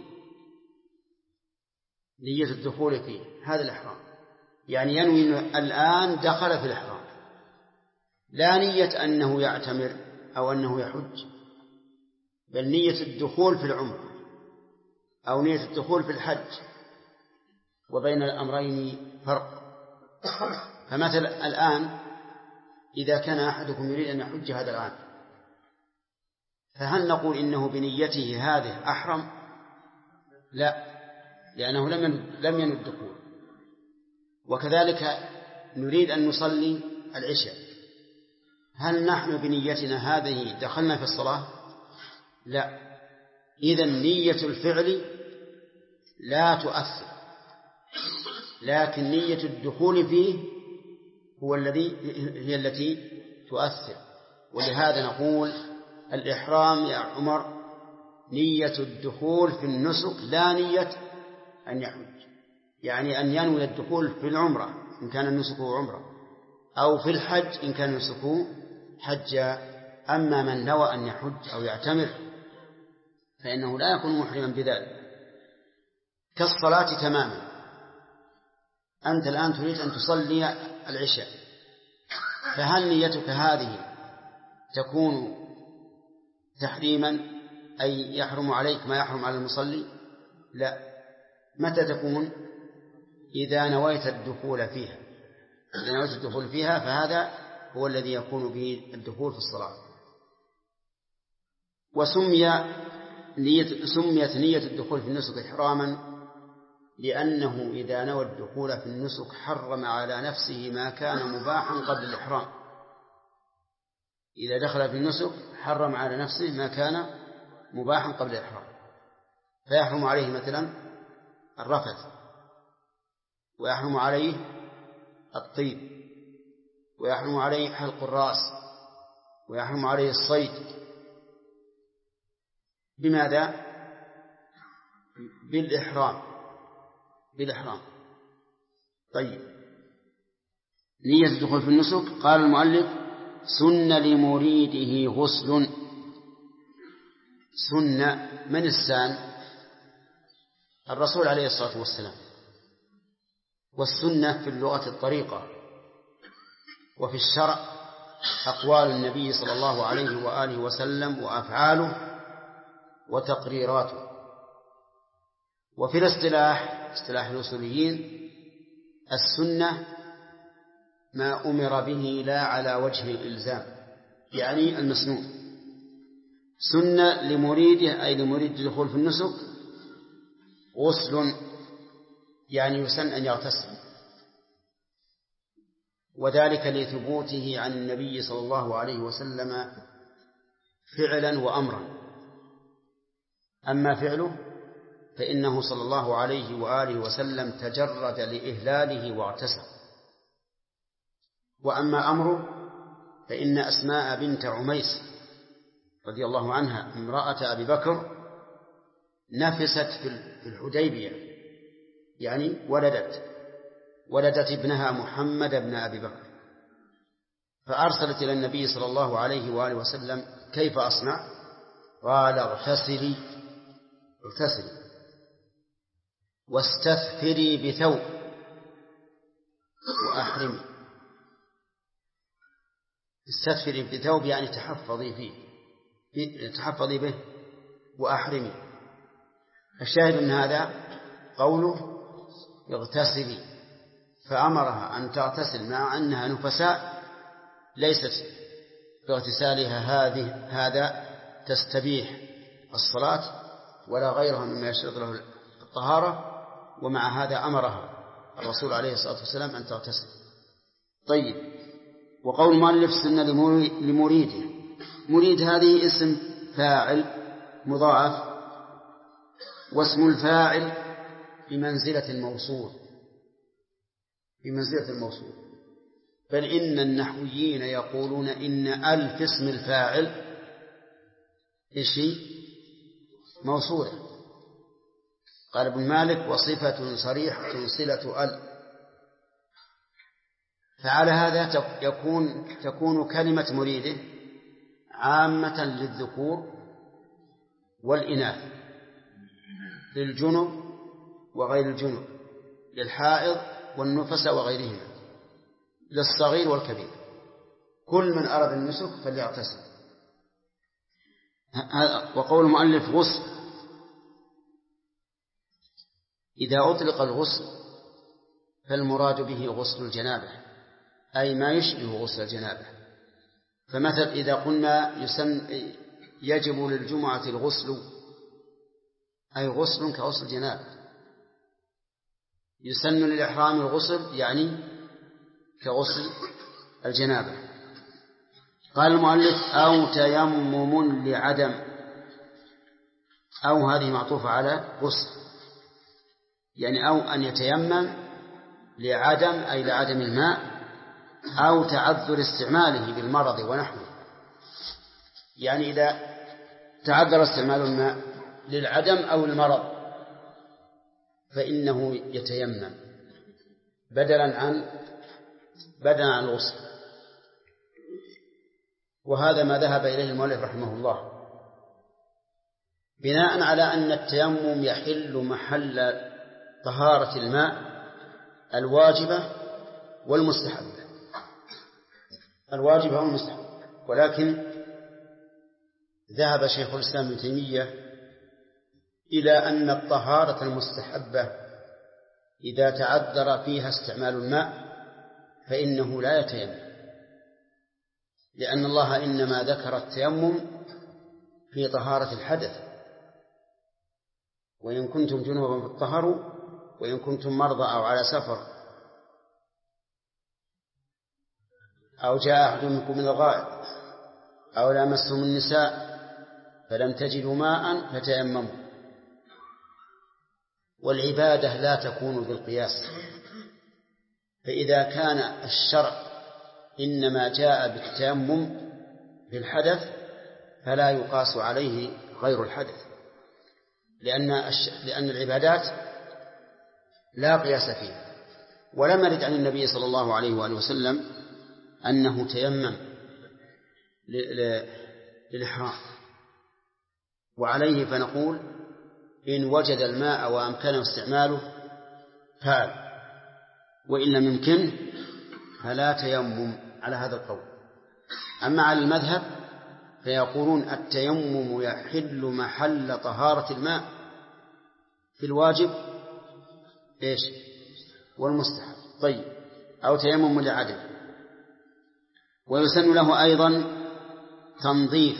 فيه هذا الإحرام، يعني ينوي الآن دخل في الإحرام، لا نية أنه يعتمر أو أنه يحج، بل نية الدخول في العمر أو نية الدخول في الحج، وبين الأمرين فرق. فمثلا الآن إذا كان أحدكم يريد أن يحج هذا العام، فهل نقول إنه بنيته هذه أحرم؟ لا، لأنه لم ينوي الدخول. وكذلك نريد أن نصلي العشاء، هل نحن بنيتنا هذه دخلنا في الصلاة؟ لا. إذن نية الفعل لا تؤثر، لكن نية الدخول فيه هي التي تؤثر. ولهذا نقول الإحرام يا عمر نية الدخول في النسك، لا نية أن يحج، يعني أن ينوي الدخول في العمرة إن كان النسك عمرة، أو في الحج إن كان النسك حجا. أما من نوى أن يحج أو يعتمر فإنه لا يكون محرما بذلك، كالصلاة تماما. أنت الآن تريد أن تصلي العشاء، فهل نيتك هذه تكون تحريما، أي يحرم عليك ما يحرم على المصلي؟ لا. متى تكون؟ إذا نويت الدخول فيها. إذا نويت الدخول فيها فهذا هو الذي يكون به الدخول في الصلاة. سميت نية الدخول في النسك إحراما لأنه إذا نوى الدخول في النسك حرم على نفسه ما كان مباحا قبل الإحرام. إذا دخل في النسك حرم على نفسه ما كان مباحا قبل الإحرام، فيحرم عليه مثلا الرفث، ويحرم عليه الطيب، ويحرم عليه حلق الرأس، ويحرم عليه الصيد. بماذا؟ بالإحرام. طيب، نية الدخول في النسك، قال المؤلف: سن لمريده غسل. سن من السان؟ الرسول عليه الصلاة والسلام. والسنة في اللغة الطريقة، وفي الشرع أقوال النبي صلى الله عليه وآله وسلم وأفعاله وتقريراته. وفي الاصطلاح، اصطلاح الأصوليين، السنة ما أمر به لا على وجه الإلزام، يعني المسنون. سنة لمريده أي لمريد الدخول في النسك غسل، يعني يسن أن يغتسل، وذلك لثبوته عن النبي صلى الله عليه وسلم فعلا وأمرا. أما فعله فإنه صلى الله عليه وآله وسلم تجرد لإهلاله واغتسل. وأما أمره فإن أسماء بنت عميس رضي الله عنها امرأة أبي بكر نفست في الحديبية، يعني ولدت، ولدت ابنها محمد بن أبي بكر، فأرسلت إلى النبي صلى الله عليه وآله وسلم: كيف أصنع؟ قال: اغتسلي واستثفري بثوب وأحرمي. استثفري بثوب يعني تحفظي به وأحرمي. الشاهد من هذا قوله اغتسلي، فأمرها أن تغتسل مع أنها نفساء، ليست باغتسالها هذا تستبيح الصلاة ولا غيرها مما يشترط له الطهارة، ومع هذا أمرها الرسول عليه الصلاة والسلام أن تغتسل. طيب، وقول المؤلف: سن لمريده. مريد هذه اسم فاعل مضاعف، واسم الفاعل بمنزلة الموصول، بل إن النحويين يقولون إن ألف اسم الفاعل موصولة. قال ابن مالك: وصفة صريحة صلة أل. فعلى هذا تكون كلمة مريده عامة للذكور والإناث، للجنب وغير الجنب، للحائض والنفس وغيرهما، للصغير والكبير، كل من أراد النسك فليغتسل. وقول المؤلف غسل، إذا أطلق الغسل فالمراد به غسل الجنابة، أي ما يشبه غسل الجنابة. فمثل إذا قلنا يجب للجمعة الغسل، أي غسل كغسل الجنابة. يسن للإحرام الغسل، يعني كغسل الجنابة. قال المؤلف: أو تيمم لعدم، أو هذه معطوفة على غسل، يعني أو أن يتيمم لعدم، أي لعدم الماء، أو تعذر استعماله بالمرض ونحوه. يعني إذا تعذر استعمال الماء للعدم أو المرض فإنه يتيمم بدلا عن الغسل. وهذا ما ذهب إليه المؤلف رحمه الله، بناء على أن التيمم يحل محل طهارة الماء الواجبة والمستحبة، ولكن ذهب شيخ الإسلام ابن تيمية إلى أن الطهارة المستحبة إذا تعذر فيها استعمال الماء فإنه لا يتيمم، لأن الله إنما ذكر التيمم في طهارة الحدث: وإن كنتم جنوبا فاطهروا، وإن كنتم مرضى أو على سفر أو جاء أحد منكم من الغائط أو لامستم النساء فلم تجدوا ماء فتيمموا. والعبادة لا تكون بالقياس، فإذا كان الشرع إنما جاء بالتيمم بالحدث فلا يقاس عليه غير الحدث، لأن العبادات لا قياس فيها. ولم يرد عن النبي صلى الله عليه وآله وسلم أنه تيمم للإحرام، وعليه فنقول إن وجد الماء وأمكنه استعماله فعل، وإن لم يمكنه فلا تيمم على هذا القول. أما على المذهب فيقولون التيمم يحل محل طهارة الماء في الواجب والمستحب. طيب، أو تيمم لعدم. ويسن له أيضا تنظيف.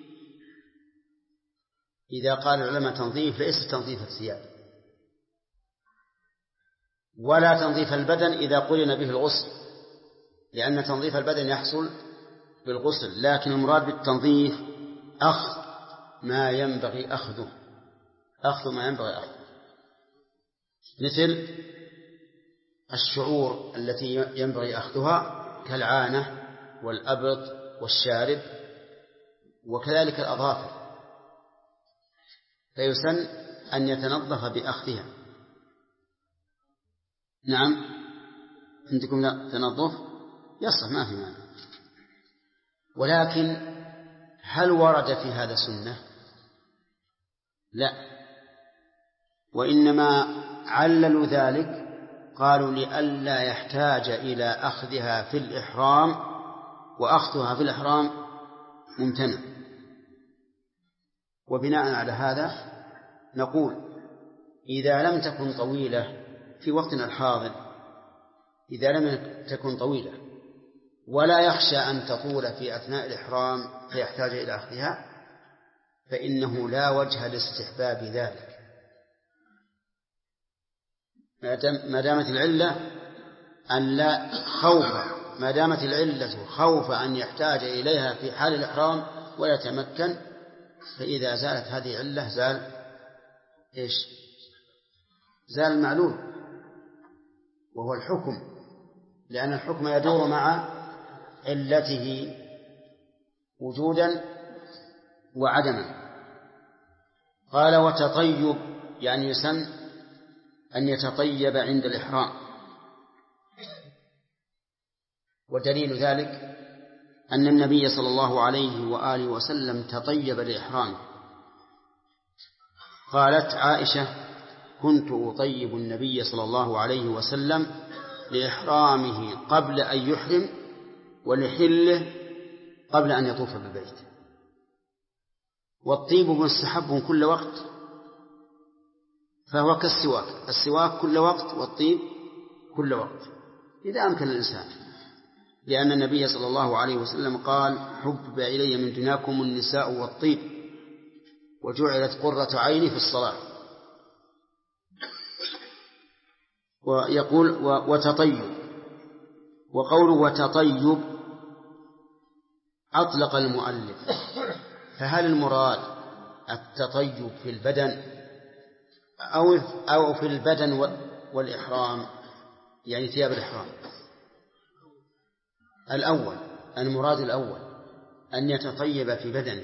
إذا قال العلماء تنظيف ليس تنظيف الثياب ولا تنظيف البدن إذا قرن به الغسل، لأن تنظيف البدن يحصل بالغسل، لكن المراد بالتنظيف أخذ ما ينبغي أخذه، مثل الشعور التي ينبغي أخذها كالعانة والأبط والشارب، وكذلك الأظافر، فيسن أن يتنظف بأخذها. نعم، عندكم تنظف يصح ما في مانع. ولكن هل ورد في هذا سنة؟ لا، وإنما عللوا ذلك قالوا لئلا يحتاج إلى أخذها في الإحرام، وأخذها في الإحرام ممتنع. وبناء على هذا نقول إذا لم تكن طويلة في وقتنا الحاضر، إذا لم تكن طويلة ولا يخشى أن تطول في أثناء الإحرام فيحتاج إلى أخذها، فإنه لا وجه لاستحباب ذلك ما دامت العلة أن لا خوف، ما دامت العلة خوف أن يحتاج إليها في حال الإحرام ولا يتمكن، فإذا زالت هذه العلة زال إيش؟ زال المعلول وهو الحكم، لأن الحكم يدور مع علته وجودا وعدما. قال وتطيب يعني يسن أن يتطيب عند الإحرام، ودليل ذلك أن النبي صلى الله عليه وآله وسلم تطيب لإحرامه. قالت عائشة كنت أطيب النبي صلى الله عليه وسلم لإحرامه قبل أن يحرم ولحله قبل أن يطوف بالبيت. والطيب مستحب كل وقت، فهو كالسواك، السواك كل وقت والطيب كل وقت إذا أمكن الإنسان، لأن النبي صلى الله عليه وسلم قال حبب إلي من دنياكم النساء والطيب وجعلت قرة عيني في الصلاة. ويقول وتطيب، وقوله وتطيب أطلق المؤلف، فهل المراد التطيب في البدن أو في البدن والإحرام، يعني ثياب الإحرام؟ الأول، المراد الأول أن يتطيب في بدنه،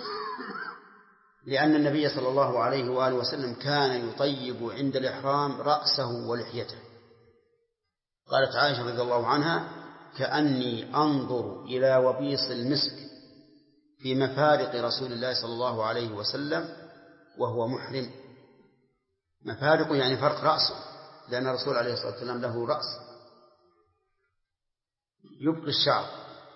لأن النبي صلى الله عليه وآله وسلم كان يطيب عند الإحرام رأسه ولحيته. قالت عائشة رضي الله عنها كأني أنظر إلى وبيص المسك في مفارق رسول الله صلى الله عليه وسلم وهو محرم. مفارق يعني فرق رأسه، لأن الرسول عليه الصلاة والسلام له رأس يبقي الشعر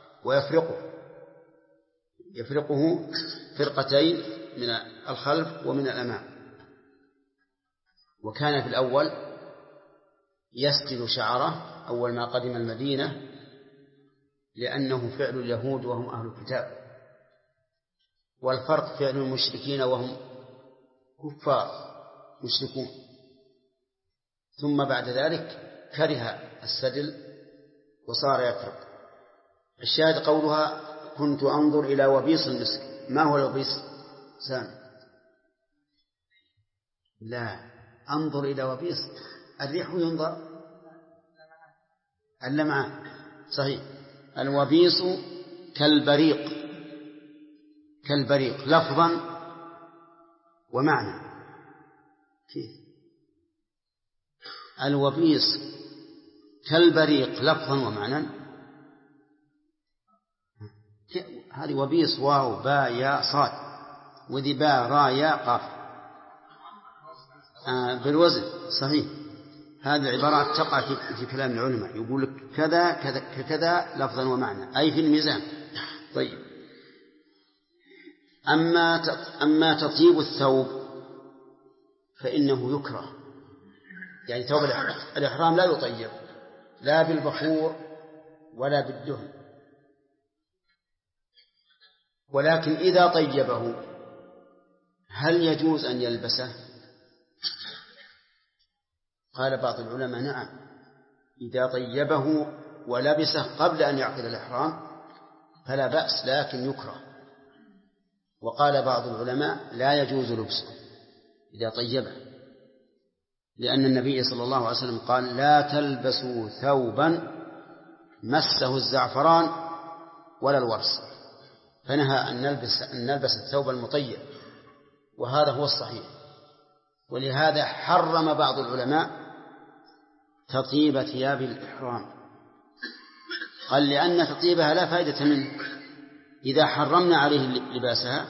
ويفرقه فرقتين من الخلف ومن الأمام. وكان في الأول يسدل شعره أول ما قدم المدينة، لأنه فعل اليهود وهم أهل الكتاب، والفرق فعل المشركين وهم كفار مشركون. ثم بعد ذلك كره السدل وصار يفرق. الشاهد قولها كنت أنظر إلى وبيص المسك. ما هو الوبيص سامي؟ لا، أنظر إلى وبيص الريح ينظر، اللمعان صحيح. الوبيص كالبريق لفظا ومعنى. كيف الوبيص كالبريق لفظا ومعنى؟ هذه وبيص واو باء ياء صاد، وذي باء راء ياء قاف بالوزن صحيح. هذه العبارات تقع في كلام العلماء، يقول لك كذا كذا كذا لفظا ومعنى، أي في الميزان. طيب، أما تطيب الثوب فإنه يكره، يعني ثوب الإحرام لا يطيب لا بالبخور ولا بالدهن، ولكن إذا طيبه هل يجوز أن يلبسه؟ قال بعض العلماء نعم، إذا طيبه ولبسه قبل أن يعقد الإحرام فلا بأس، لكن يكره. وقال بعض العلماء لا يجوز لبسه إذا طيبه، لأن النبي صلى الله عليه وسلم قال لا تلبسوا ثوبا مسه الزعفران ولا الورس، فنهى أن نلبس الثوب المطيب، وهذا هو الصحيح. ولهذا حرم بعض العلماء تطيب ثياب الإحرام قال لأن تطيبها لا فائدة منه. إذا حرمنا عليه لباسها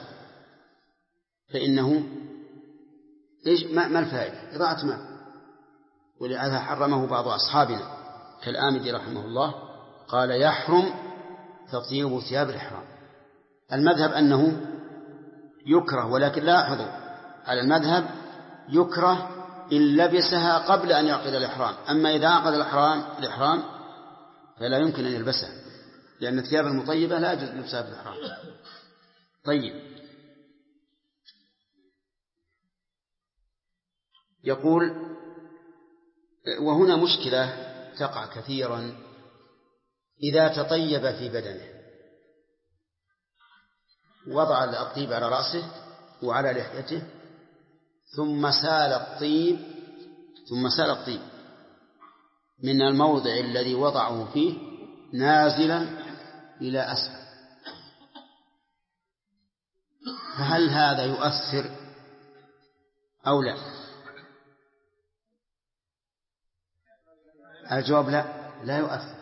فإنه ما الفائدة؟ إضاعة مال. ولهذا حرمه بعض أصحابنا كالآمدي رحمه الله، قال يحرم تطيب ثياب الإحرام. المذهب أنه يكره، ولكن لاحظوا على المذهب يكره إن لبسها قبل أن يعقد الإحرام. أما إذا عقد الإحرام فلا يمكن أن يلبسها، لأن الثياب المطيبة لا يجوز لبسها في الإحرام. طيب، يقول وهنا مشكلة تقع كثيرا: إذا تطيب في بدنه وضع الطيب على رأسه وعلى لحيته ثم سال الطيب من الموضع الذي وضعه فيه نازلا إلى أسفل، فهل هذا يؤثر أو لا؟ الجواب لا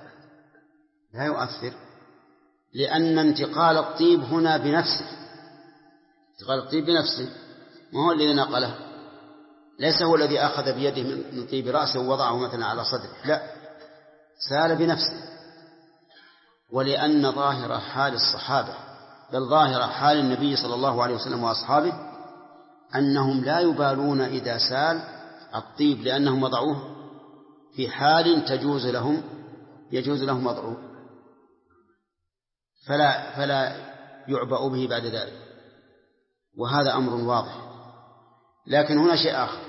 يؤثر، لأن انتقال الطيب هنا بنفسه، ما هو الذي نقله، ليس هو الذي أخذ بيده من طيب رأسه ووضعه مثلا على صدره، لا، سال بنفسه. ولأن ظاهر حال الصحابة، بل ظاهر حال النبي صلى الله عليه وسلم وأصحابه، أنهم لا يبالون إذا سال الطيب، لأنهم وضعوه في حال يجوز لهم وضعه، فلا يعبأ به بعد ذلك، وهذا أمر واضح. لكن هنا شيء آخر: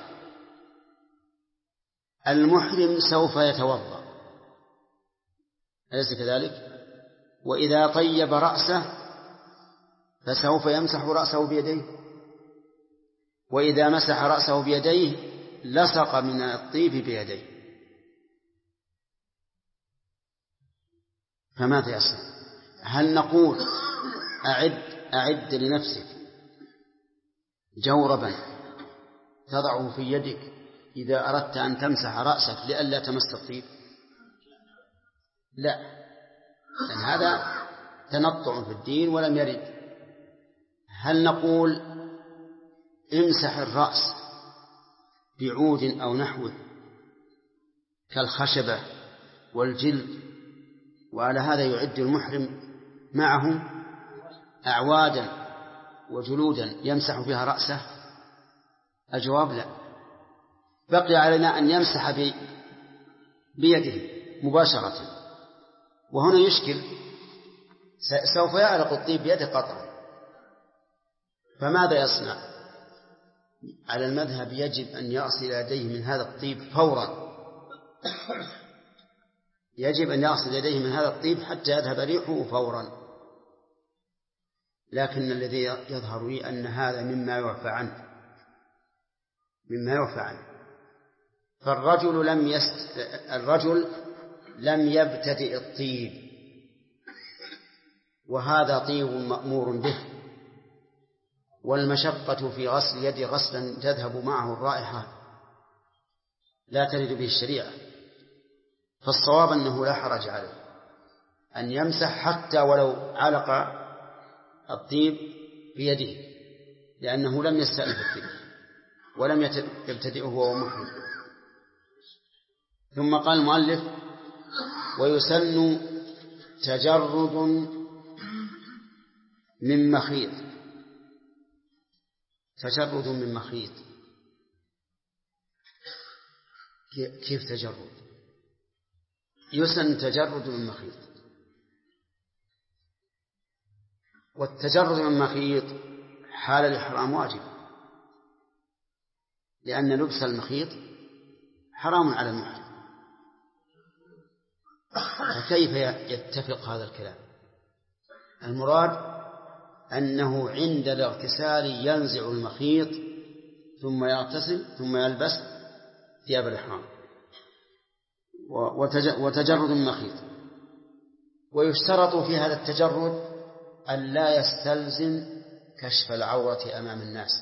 المحرم سوف يتوضأ، أليس كذلك؟ وإذا طيب رأسه فسوف يمسح رأسه بيديه، وإذا مسح رأسه بيديه لصق من الطيب بيديه، فماذا يصنع؟ هل نقول أعد لنفسك جوربا تضعه في يدك إذا أردت أن تمسح رأسك لئلا تمس الطيب؟ لا، لأن هذا تنطع في الدين ولم يرد. هل نقول امسح الرأس بعود أو نحوه كالخشبة والجلد، وعلى هذا يعد المحرم معه أعوادا وجلودا يمسح بها رأسه؟ الجواب لا، بقي علينا أن يمسح بيده مباشرة. وهنا يشكل، سوف يعلق الطيب بيده قطعا، فماذا يصنع؟ على المذهب يجب أن يغسل يديه من هذا الطيب فورا، يجب أن يغسل يديه من هذا الطيب حتى يذهب ريحه فورا. لكن الذي يظهر لي أن هذا مما يعفى عنه، فالرجل لم يبتدئ الطيب، وهذا طيب مأمور به، والمشقة في غسل اليد غسلا تذهب معه الرائحة لا ترد به الشريعة. فالصواب أنه لا حرج عليه أن يمسح حتى ولو علق الطيب بيده، لأنه لم يستأنف الطيب ولم يبتدئه وهو محرم. ثم قال المؤلف: ويسن تجرد من مخيط. تجرد من مخيط، كيف تجرد؟ يسن تجرد من مخيط. والتجرد من مخيط حال الإحرام واجب، لأن لبس المخيط حرام على المحرم، فكيف يتفق هذا الكلام؟ المراد أنه عند الاغتسال ينزع المخيط ثم يغتسل ثم يلبس ثياب الإحرام. وتجرد المخيط، ويشترط في هذا التجرد أن لا يستلزم كشف العورة أمام الناس،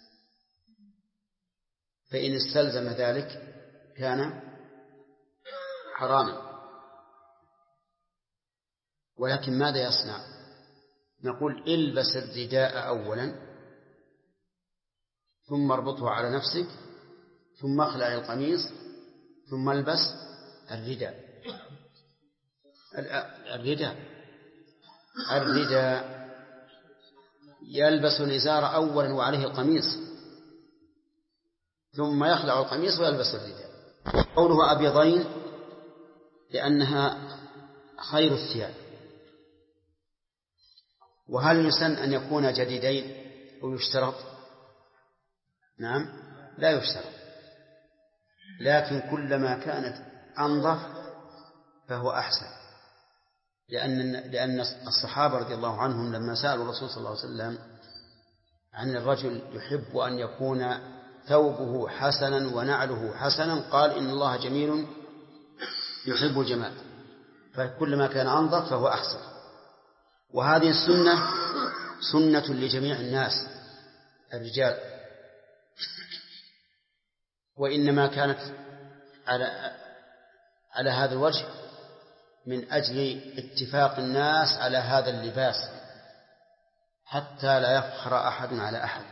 فإن استلزم ذلك كان حراما. ولكن ماذا يصنع؟ نقول البس الرداء أولا ثم اربطه على نفسك ثم اخلع القميص ثم البس الرداء يلبس الإزار أولا وعليه القميص ثم يخلع القميص ويلبس الرداء. قوله أبيضين لأنها خير الثياب. وهل يسن أن يكون جديدين أو يشترط؟ نعم لا يشترط، لكن كلما كانت أنظف فهو أحسن، لأن الصحابة رضي الله عنهم لما سألوا الرسول صلى الله عليه وسلم عن الرجل يحب أن يكون ثوبه حسنا ونعله حسنا قال إن الله جميل يحب الجمال، فكلما كان أنظف فهو أحسن. وهذه السنة سنة لجميع الناس الرجال، وإنما كانت على هذا الوجه من أجل اتفاق الناس على هذا اللباس حتى لا يفخر أحد على أحد،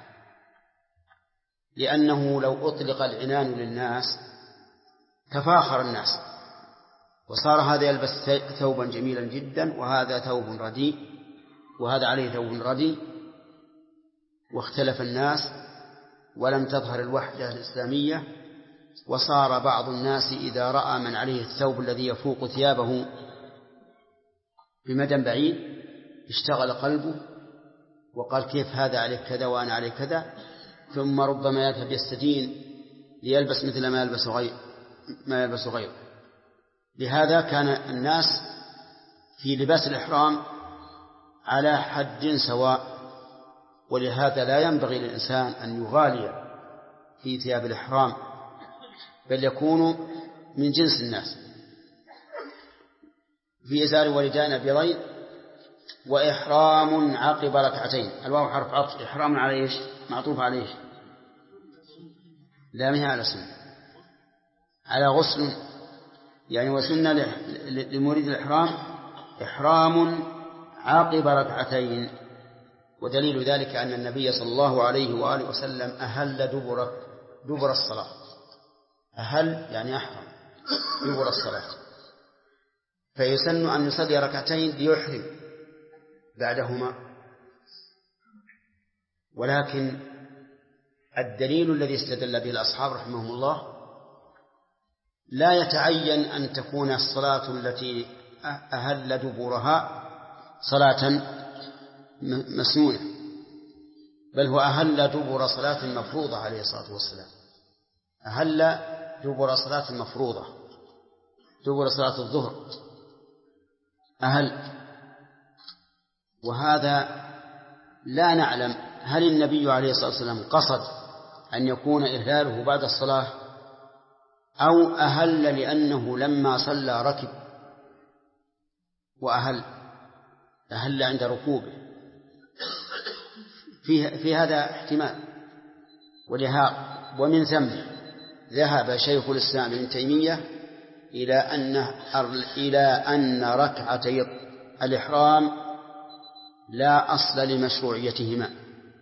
لأنه لو أطلق العنان للناس تفاخر الناس وصار هذا يلبس ثوبا جميلا جدا وهذا ثوب رديء وهذا عليه ثوب رديء، واختلف الناس ولم تظهر الوحدة الإسلامية، وصار بعض الناس إذا رأى من عليه الثوب الذي يفوق ثيابه بمدى بعيد اشتغل قلبه وقال كيف هذا عليه كذا وأنا عليه كذا، ثم ربما يذهب يستدين ليلبس مثل ما يلبس غيره. لهذا كان الناس في لباس الإحرام على حد سواء، ولهذا لا ينبغي للإنسان أن يغالي في ثياب الإحرام بل يكون من جنس الناس. في إزار ورداء أبيضين وإحرام عقب ركعتين. الواو حرف عطف، إحرام على إيش؟ معطوف على إيش؟ لا، منها على سنة، على غسل يعني، وسنة لمريد الإحرام إحرام عقب ركعتين. ودليل ذلك أن النبي صلى الله عليه وآله وسلم أهل دبر الصلاة. أهل يعني أحرم دبر الصلاة، فيسن أن يصلي ركعتين ليحرم بعدهما. ولكن الدليل الذي استدل به الأصحاب رحمهم الله لا يتعين أن تكون الصلاة التي أهل دبرها صلاة مسنونة، بل هو أهل دبر صلاة مفروضة عليه الصلاة والسلام، أهل دبر صلاة مفروضة، دبر صلاة الظهر أهل. وهذا لا نعلم هل النبي عليه الصلاة والسلام قصد أن يكون إهلاله بعد الصلاة أو أهل لأنه لما صلى ركب وأهل عند ركوبه. في هذا احتمال. ومن ثم ذهب شيخ الإسلام ابن تيمية إلى أن ركعتي الإحرام لا أصل لمشروعيتهما،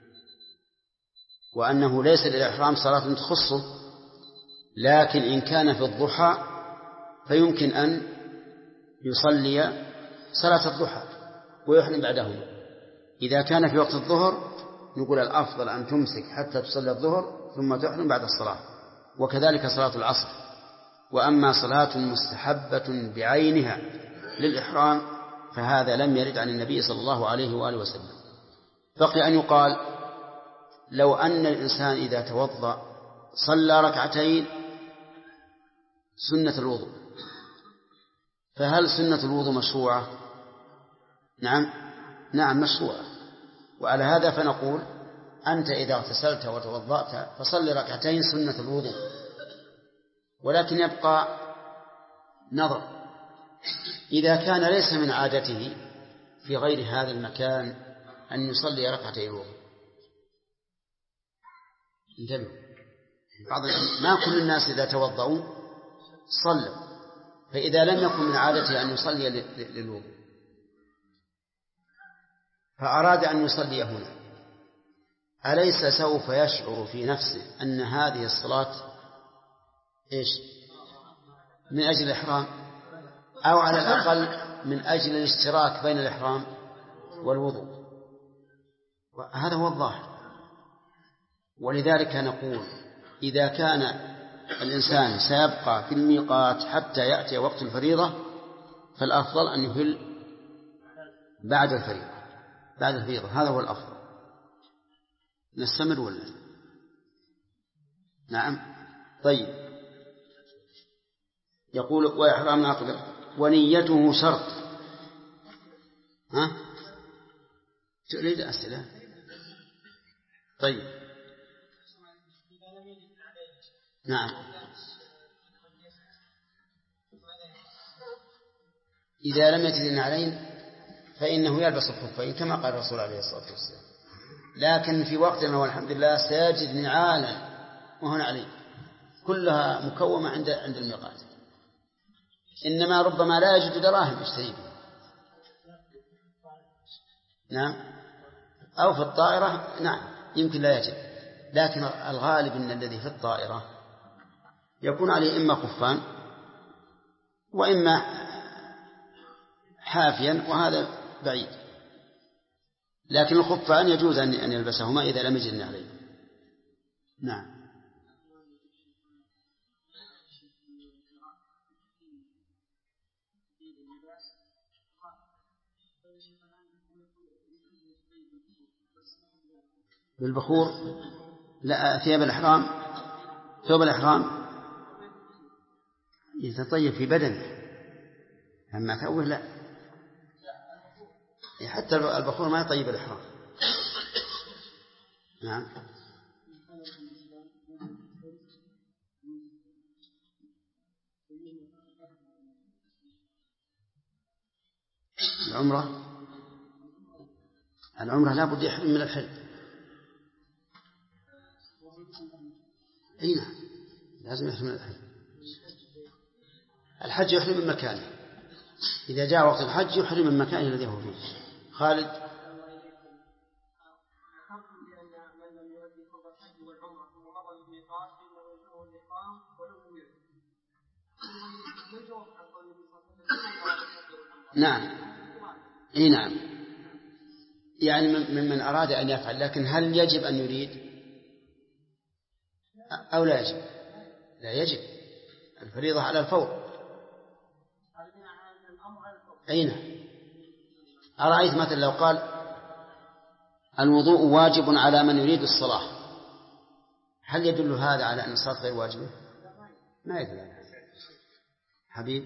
وأنه ليس للإحرام صلاة تخصه، لكن إن كان في الضحى فيمكن أن يصلي صلاة الضحى ويحرم بعدهما. إذا كان في وقت الظهر نقول الأفضل أن تمسك حتى تصلي الظهر ثم تحرم بعد الصلاة، وكذلك صلاة العصر. وأما صلاة مستحبة بعينها للإحرام فهذا لم يرد عن النبي صلى الله عليه وآله وسلم. بقي أن يقال لو أن الإنسان إذا توضأ صلى ركعتين سنة الوضوء، فهل سنة الوضوء مشروعة؟ نعم مشروعة. وعلى هذا فنقول أنت إذا اغتسلت وتوضأت فصل ركعتين سنة الوضوء. ولكن يبقى نظر إذا كان ليس من عادته في غير هذا المكان أن يصلي ركعتين الوضوء. انتبهوا، ما كل الناس إذا توضأوا صلوا، فإذا لم يكن من عادته أن يصلي للوضوء فأراد أن يصلي هنا، أليس سوف يشعر في نفسه أن هذه الصلاة إيش؟ من أجل الإحرام، أو على الأقل من أجل الاشتراك بين الإحرام والوضوء؟ هذا هو الظاهر. ولذلك نقول إذا كان الإنسان سيبقى في الميقات حتى يأتي وقت الفريضة فالأفضل أن يهل بعد الفريضة، هذا هو الأفضل. نستمر ولا؟ نعم. طيب، يقول وإحرام ناقض ونيته شرط. تريد أسئلة؟ طيب، نعم. إذا لم يجد النعلين فإنه يلبس الخفين كما قال الرسول عليه الصلاة والسلام، لكن في وقتنا والحمد لله سيجد نعالا وهنا عليه كلها مكومة عند الميقات، إنما ربما لا يجد دراهم يشتري بها. نعم، أو في الطائرة نعم يمكن لا يجد، لكن الغالب أن الذي في الطائرة يكون عليه إما خفان وإما حافيا، وهذا بعيد، لكن الخفان يجوز أن يلبسهما إذا لم يجد عليه. نعم. بالبخور لا، ثياب الإحرام، ثوب الإحرام يتطيب في بدنه، أما ثوبه لا، حتى البخور ما يطيب الإحرام. نعم. العمرة لا بد يحرم من الحل. أي نعم، لازم يحرم من الحل. الحج يحرم من مكانه، إذا جاء وقت الحج يحرم من مكانه الذي هو فيه. خالد. نعم. اي نعم، يعني ممن أراد أن يفعل، لكن هل يجب أن يريد أو لا يجب؟ لا يجب، الفريضة على الفور. أي نعم. أرأيت مثلا لو قال الوضوء واجب على من يريد الصلاة، هل يدل هذا على أن الصلاة غير واجبة؟ ما يدل على هذا. حبيب.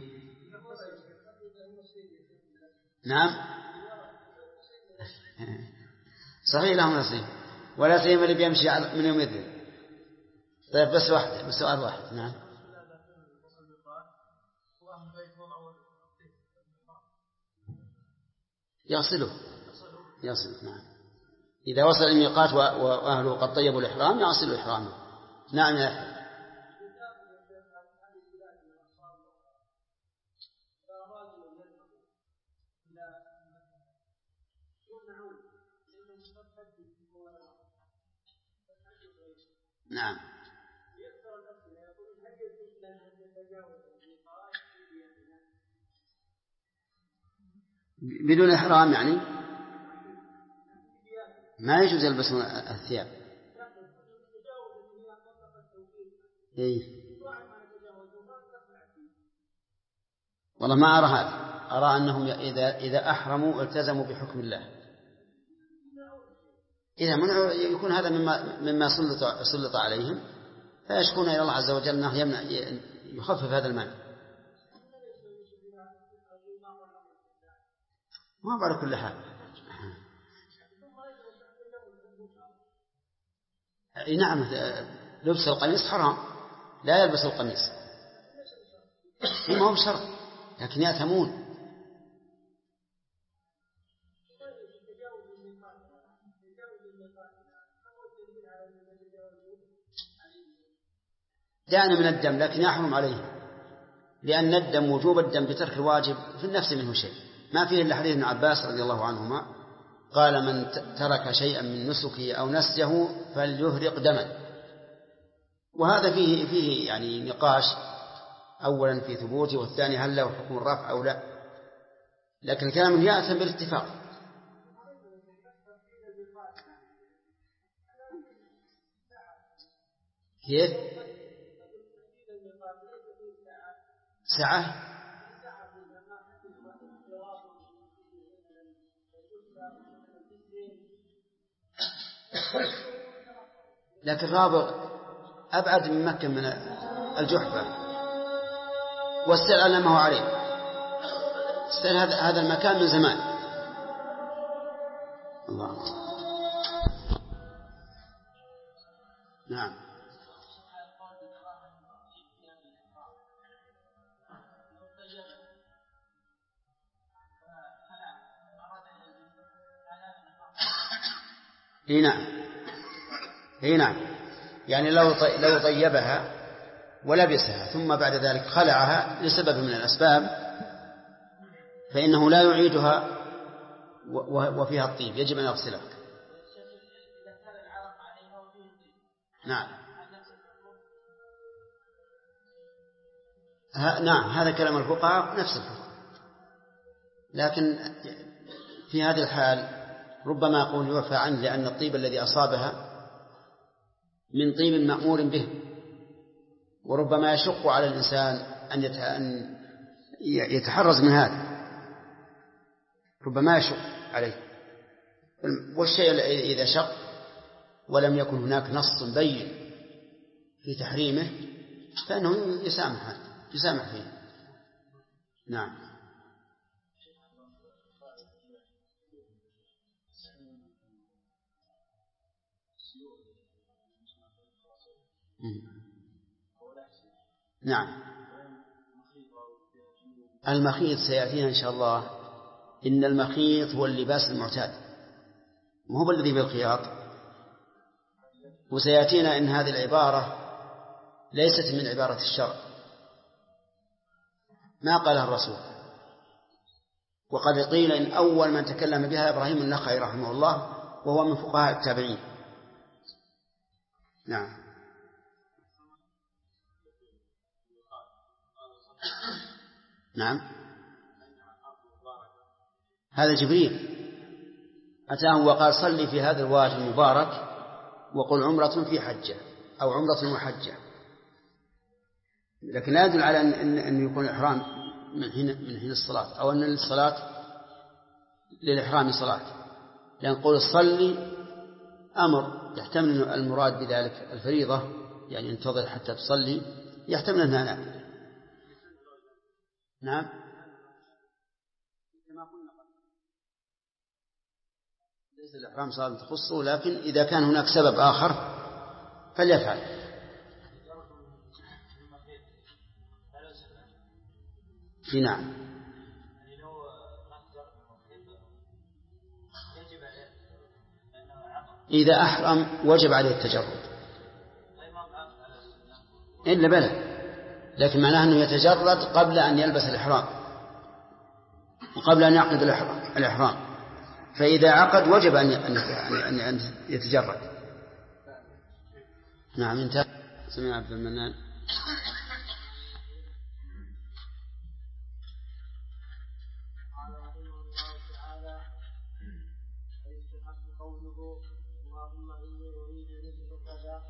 نعم. صحيح لهم نصيب، ولا سيما اللي بيمشي من يوم يذن. طيب بس سؤال واحد. نعم. يصله. نعم، إذا وصل الميقات وأهله قد طيبوا الإحرام يصل إحرامه. نعم يا أخي. نعم. بدون إحرام يعني ما يجوز يلبسون الثياب. إيه؟ والله ما أرى هذا، أرى أنهم إذا أحرموا التزموا بحكم الله. إذا منعوا يكون هذا مما سلط عليهم، فيشكون إلى الله عز وجل أنه يخفف هذا المانع. ما بعرف كل حال. نعم، لبس القميص حرام، لا يلبس القميص، ما هو بشرط، لكن يأثمون. دعنا من الدم، لكن يحرم عليه، لأن الدم وجوب الدم بترك الواجب في النفس منه شيء، ما فيه إلا حديث ابن عباس رضي الله عنهما قال من ترك شيئا من نسكه أو نسيه فليهرق دما. وهذا فيه يعني نقاش، أولا في ثبوته، والثاني هل له حكم الرفع أو لا، لكن الكلام يأتم بالاتفاق. كيف؟ ساعة؟ لكن رابغ أبعد من مكة من الجحفة، والسير على ما هو عليه. السير هذا المكان من زمان. الله. نعم. نعم يعني لو طيبها ولبسها ثم بعد ذلك خلعها لسبب من الأسباب فإنه لا يعيدها وفيها الطيب، يجب أن يغسلها. نعم هذا كلام الفقهاء نفس الحكم، لكن في هذه الحال ربما يقول يعفى عنه لأن الطيب الذي أصابها من طيب مأمور به، وربما يشق على الإنسان أن يتحرز من هذا، ربما يشق عليه. والشيء إذا شق ولم يكن هناك نص بين في تحريمه فإنه يسامح فيه. نعم. نعم المخيط سيأتينا إن شاء الله. إن المخيط هو اللباس المعتاد، ما هو الذي بالخياط. وسيأتينا إن هذه العبارة ليست من عبارة الشرع، ما قالها الرسول. وقد قيل إن أول من تكلم بها إبراهيم النخعي رحمه الله، وهو من فقهاء التابعين. نعم. نعم هذا جبريل أتاه وقال صلي في هذا الوادي المبارك وقل عمرة في حجة أو عمرة وحجة، لكن لا يدل على أن يكون الإحرام من حين الصلاة، أو أن الصلاة للإحرام صلاة، لأن قول صلي أمر يحتمل المراد بذلك الفريضة، يعني انتظر حتى تصلي، يحتمل أنها نافلة. نعم كما قلنا ليس الإحرام صلاة تخصه، لكن إذا كان هناك سبب آخر فليفعل. نعم إذا أحرم وجب عليه التجرد إلا بلى، لكن معناه أنه يتجرد قبل أن يلبس الإحرام وقبل أن يعقد الإحرام، فإذا عقد وجب أن يتجرد. نعم انتهى. سمع عبد المنان. قال رحمه الله تعالى: ويستحب قوله اللهم إني أريد مثل كذا،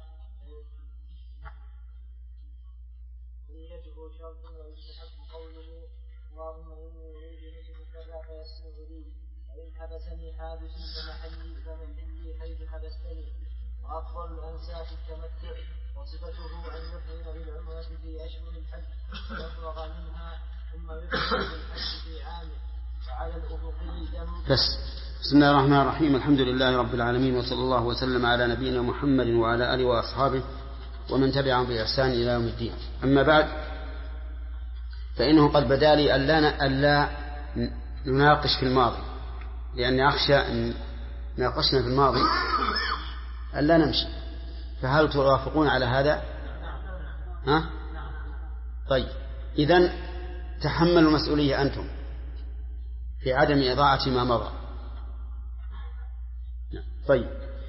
نيته شرط. ويستحب قوله اللهم إني أريد مثل كذا فيسر لي، فإن حبسني حابس فمحلي حيث حبستني. وأفضل الأنساك التمتع، وصفته أن يحرم بالعمرة في أشهر الحج ويفرغ منها ثم يحرم بالحج في عامه، وعلى الأفقي دم. بسم الله الرحمن الرحيم. الحمد لله رب العالمين، وصلى الله وسلم على نبينا محمد وعلى آله وأصحابه ومن تبعهم بإحسان إلى يوم الدين. أما بعد، فإنه قد بدا لي ألا نناقش في الماضي، لأني أخشى أن ناقشنا في الماضي ألا نمشي. فهل توافقون على هذا؟ طيب، إذن تحملوا المسؤولية أنتم في عدم إضاعة ما مضى. طيب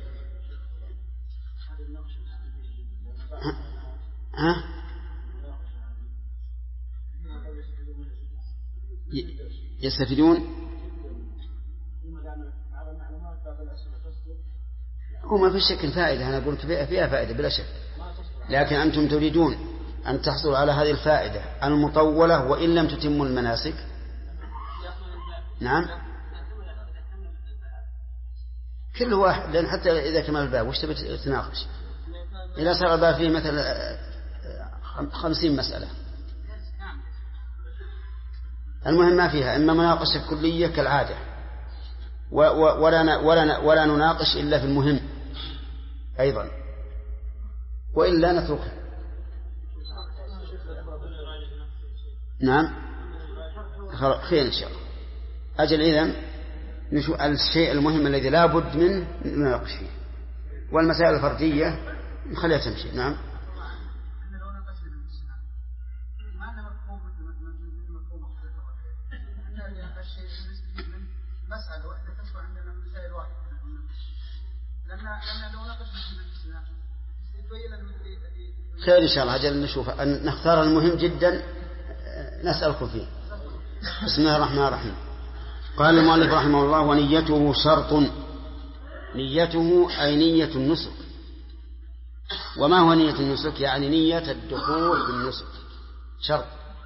ها؟ يستفيدون وما في شك الفائدة، أنا قلت فيها فائدة بلا شك، لكن أنتم تريدون أن تحصلوا على هذه الفائدة المطولة وإن لم تتموا المناسك. نعم كل واحد، لأن حتى إذا كمل الباب وش تبي تناقش؟ إذا صار الباب فيه مثل 50 مسألة، المهم ما فيها إما مناقشة كلية كالعادة، ولا نناقش إلا في المهم أيضا، وإلا نتركها. نعم خير إن شاء الله. أجل إذن نشوف الشيء المهم الذي لا بد منه نناقش فيه، والمسائل الفردية نخليها تمشي. نعم مسألة واحدة تشرع عندنا من مسائل واحدة، لأن لو ناقش خير إن شاء الله. أجل نشوف نختار المهم جدا نسألكم فيه. بسم الله الرحمن الرحيم. قال المؤلف رحمه الله: ونيته شرط. نيته أي نية النسك. وما هو نية النسك؟ يعني نية الدخول في النسك، شرط،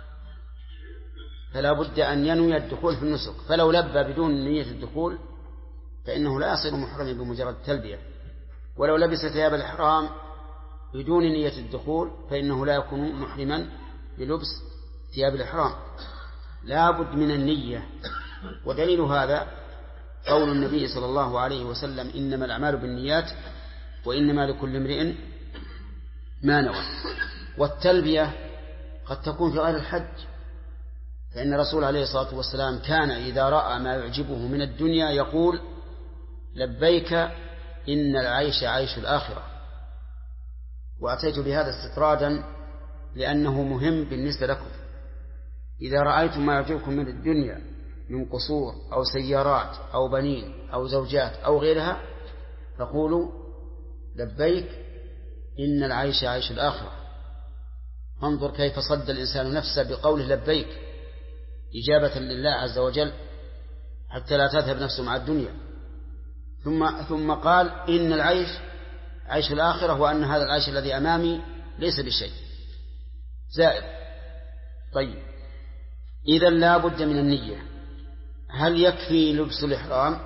فلا بد أن ينوي الدخول في النسك، فلو لبى بدون نية الدخول فإنه لا يصير محرما بمجرد التلبية، ولو لبس ثياب الإحرام بدون نية الدخول فإنه لا يكون محرما بلبس ثياب الإحرام. لا بد من النية. ودليل هذا قول النبي صلى الله عليه وسلم: إنما الأعمال بالنيات وإنما لكل امرئ ما نوى. والتلبية قد تكون في غير الحج، فإن الرسول عليه الصلاة والسلام كان إذا رأى ما يعجبه من الدنيا يقول: لبيك إن العيش عيش الآخرة. وأتيت بهذا استطرادا لأنه مهم بالنسبة لكم. إذا رأيتم ما يعجبكم من الدنيا من قصور أو سيارات أو بنين أو زوجات أو غيرها فقولوا: لبيك إن العيش عيش الآخرة. انظر كيف صد الإنسان نفسه بقوله لبيك إجابة لله عز وجل حتى لا تذهب نفسه مع الدنيا، ثم قال: إن العيش عيش الآخرة، وأن هذا العيش الذي أمامي ليس بشيء زائد. طيب، إذا لا بد من النية. هل يكفي لبس الإحرام؟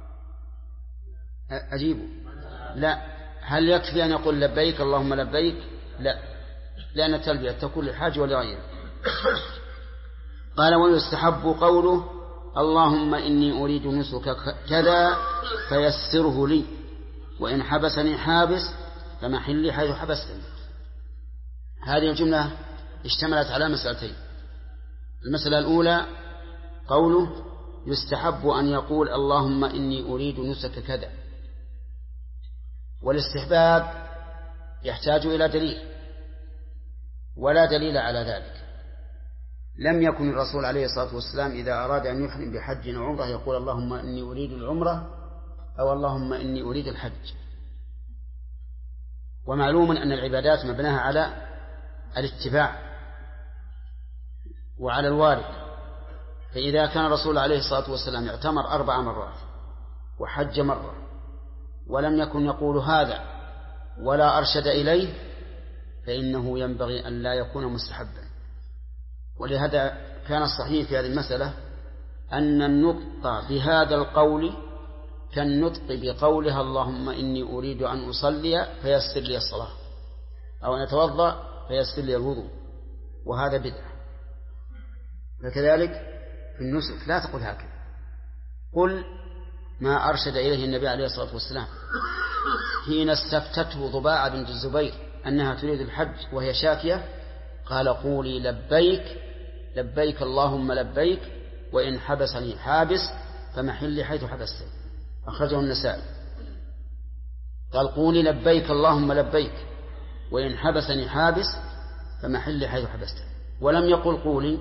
أجيبه: لا. هل يكفي أن يقول لبيك اللهم لبيك؟ لا، لأن التلبية تكون للحاج ولغيره. قال: ويستحب قوله: اللهم إني أريد نسك كذا فيسره لي، وإن حبسني حابس فمحلي حيث حبستني. هذه الجملة اشتملت على مسألتين. المسألة الأولى قوله: يستحب أن يقول اللهم إني أريد نسك كذا، والاستحباب يحتاج إلى دليل، ولا دليل على ذلك. لم يكن الرسول عليه الصلاة والسلام إذا أراد أن يحرم بحج أو عمرة يقول اللهم إني أريد العمرة أو اللهم إني أريد الحج. ومعلوم أن العبادات مبناها على الاتباع وعلى الوارد، فإذا كان الرسول عليه الصلاة والسلام اعتمر 4 مرات وحج مرة ولم يكن يقول هذا ولا أرشد إليه فإنه ينبغي أن لا يكون مستحبا. ولهذا كان الصحيح في هذه المسألة أن النطق بهذا القول كالنطق بقولها اللهم إني أريد أن أصلي فيسر لي الصلاة، أو أن أتوضأ فيسر لي الوضوء، وهذا بدعة. فكذلك في النسك لا تقول هكذا، قل ما أرشد إليه النبي عليه الصلاة والسلام حين استفتته ضباعة بنت الزبير أنها تريد الحج وهي شاكية، قال: قولي لبيك لبيك اللهم لبيك وإن حبسني حابس فمحلي حيث حبستني. أخرجه النسائي. قال: قولي لبيك اللهم لبيك وإن حبسني حابس فمحلي حيث حبستني، ولم يقل قولي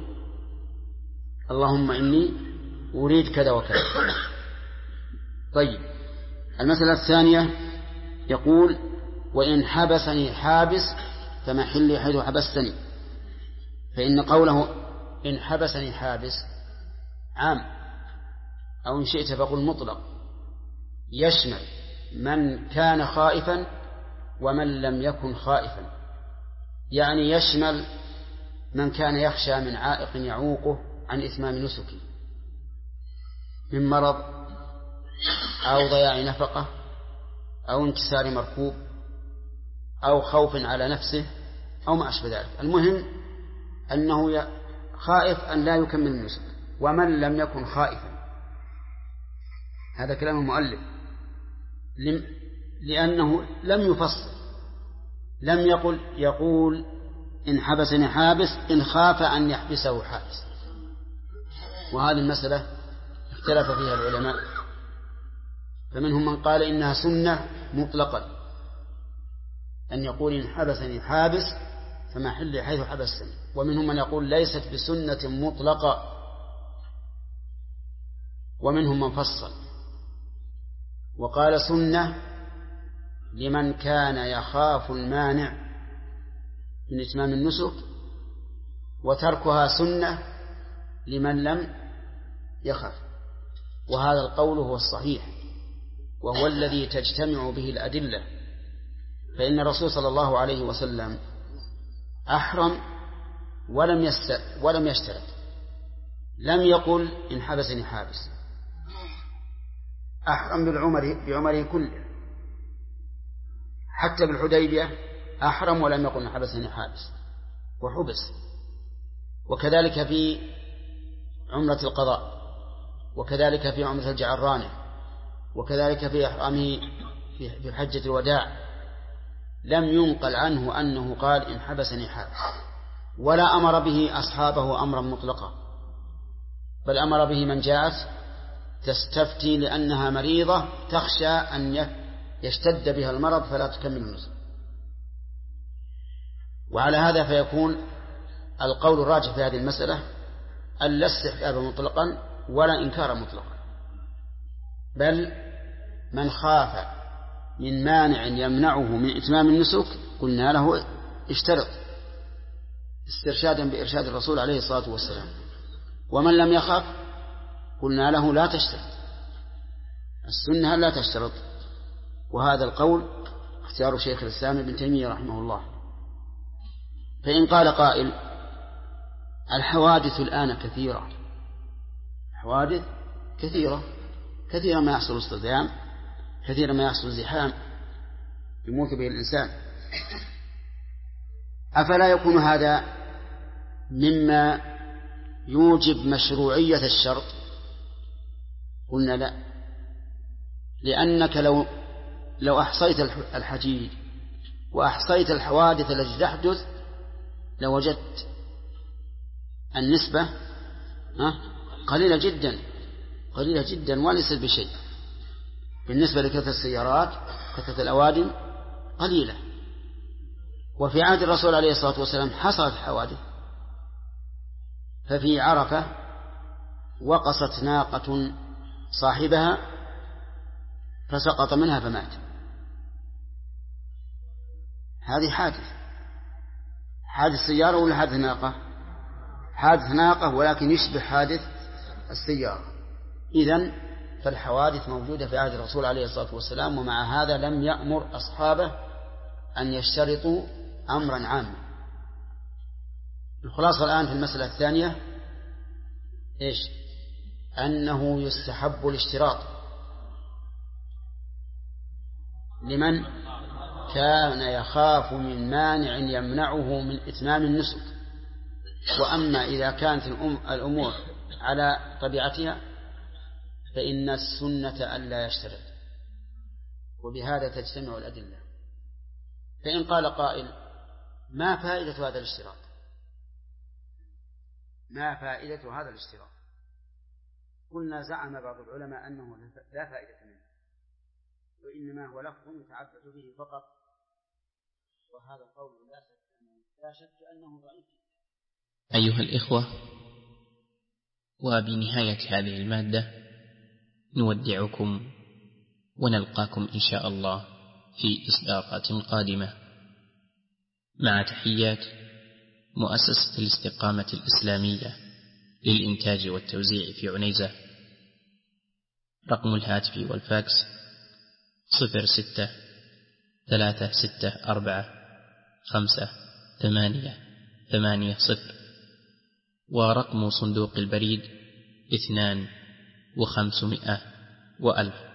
اللهم إني أريد كذا وكذا. طيب، المسألة الثانية يقول وإن حبسني حابس فمحلي حيث حبستني، فإن قوله إن حبسني حابس عام، أو إن شئت فقل مطلق، يشمل من كان خائفا ومن لم يكن خائفا، يعني يشمل من كان يخشى من عائق يعوقه عن إتمام نسكه من مرض أو ضياع نفقة أو انكسار مركوب أو خوف على نفسه أو ما أشبه ذلك. المهم أنه خائف أن لا يكمل النسك. ومن لم يكن خائفا، هذا كلام المؤلف، لأنه لم يفصل، لم يقول إن حبسني حابس إن خاف أن يحبسه حابس، وهذه المسألة اختلف فيها العلماء، فمنهم من قال إنها سنة مطلقا أن يقول إن حبسني حابس فمحلي حيث حبستني، ومنهم من يقول ليست بسنة مطلقة، ومنهم من فصل وقال سنة لمن كان يخاف المانع من إتمام النسك، وتركها سنة لمن لم يخف. وهذا القول هو الصحيح، وهو الذي تجتمع به الأدلة، فإن الرسول صلى الله عليه وسلم أحرم ولم يشترط، لم يقل إن حبسني حابس، أحرم بعمره كله، حتى بالحديبية أحرم ولم يقل إن حبسني حابس وحبس، وكذلك في عمرة القضاء، وكذلك في عمرة الجعرانة، وكذلك في إحرامه في حجة الوداع، لم ينقل عنه أنه قال إن حبسني حابس، ولا أمر به أصحابه أمرا مطلقا، بل أمر به من جاءت تستفتي لأنها مريضة تخشى أن يشتد بها المرض فلا تكمل النسك. وعلى هذا فيكون القول الراجح في هذه المسألة أن لا استحباب مطلقا ولا إنكار مطلقا، بل من خاف من مانع يمنعه من إتمام النسك قلنا له اشترط، استرشادا بإرشاد الرسول عليه الصلاة والسلام، ومن لم يخاف قلنا له لا تشترط، السنة لا تشترط. وهذا القول اختيار شيخ الإسلام ابن تيمية رحمه الله. فإن قال قائل الحوادث الآن كثيرة، حوادث كثيرة ما يحصل اصطدام، كثيرا ما يحصل زحام يموت به الإنسان، أفلا يكون هذا مما يوجب مشروعية الشرط؟ قلنا لا، لأنك لو أحصيت الحجيج وأحصيت الحوادث التي تحدث لوجدت النسبة قليلة جدا وليست بشيء بالنسبة لكثرة السيارات، كثرة الأوادم قليلة. وفي عهد الرسول عليه الصلاة والسلام حصلت حوادث، ففي عرفة وقصت ناقة صاحبها فسقط منها فمات، هذه حادث سيارة ولا حادث ناقة؟ حادث ناقة ولكن يشبه حادث السيارة. إذن فالحوادث موجودة في عهد الرسول عليه الصلاة والسلام، ومع هذا لم يأمر أصحابه أن يشترطوا أمرا عاما. الخلاصة الآن في المسألة الثانية إيش؟ أنه يستحب الاشتراط لمن كان يخاف من مانع يمنعه من إتمام النسك. وأما إذا كانت الأمور على طبيعتها فإن السنة ألا يشترط، وبهذا تجتمع الأدلة. فإن قال قائل ما فائدة هذا الاشتراط؟ ما فائدة هذا الاشتراط؟ قلنا زعم بعض العلماء أنه لا فائدة منه، وإنما هو لفظ يتعبد به فقط، وهذا القول لا شك أنه ضعيف. أيها الإخوة، وبنهاية هذه المادة نودعكم ونلقاكم إن شاء الله في إصدارات قادمة، مع تحيات مؤسسة الاستقامة الإسلامية للإنتاج والتوزيع في عنيزة. رقم الهاتف والفاكس 06-364-5-8-8-0، ورقم صندوق البريد 2 و500 و1000.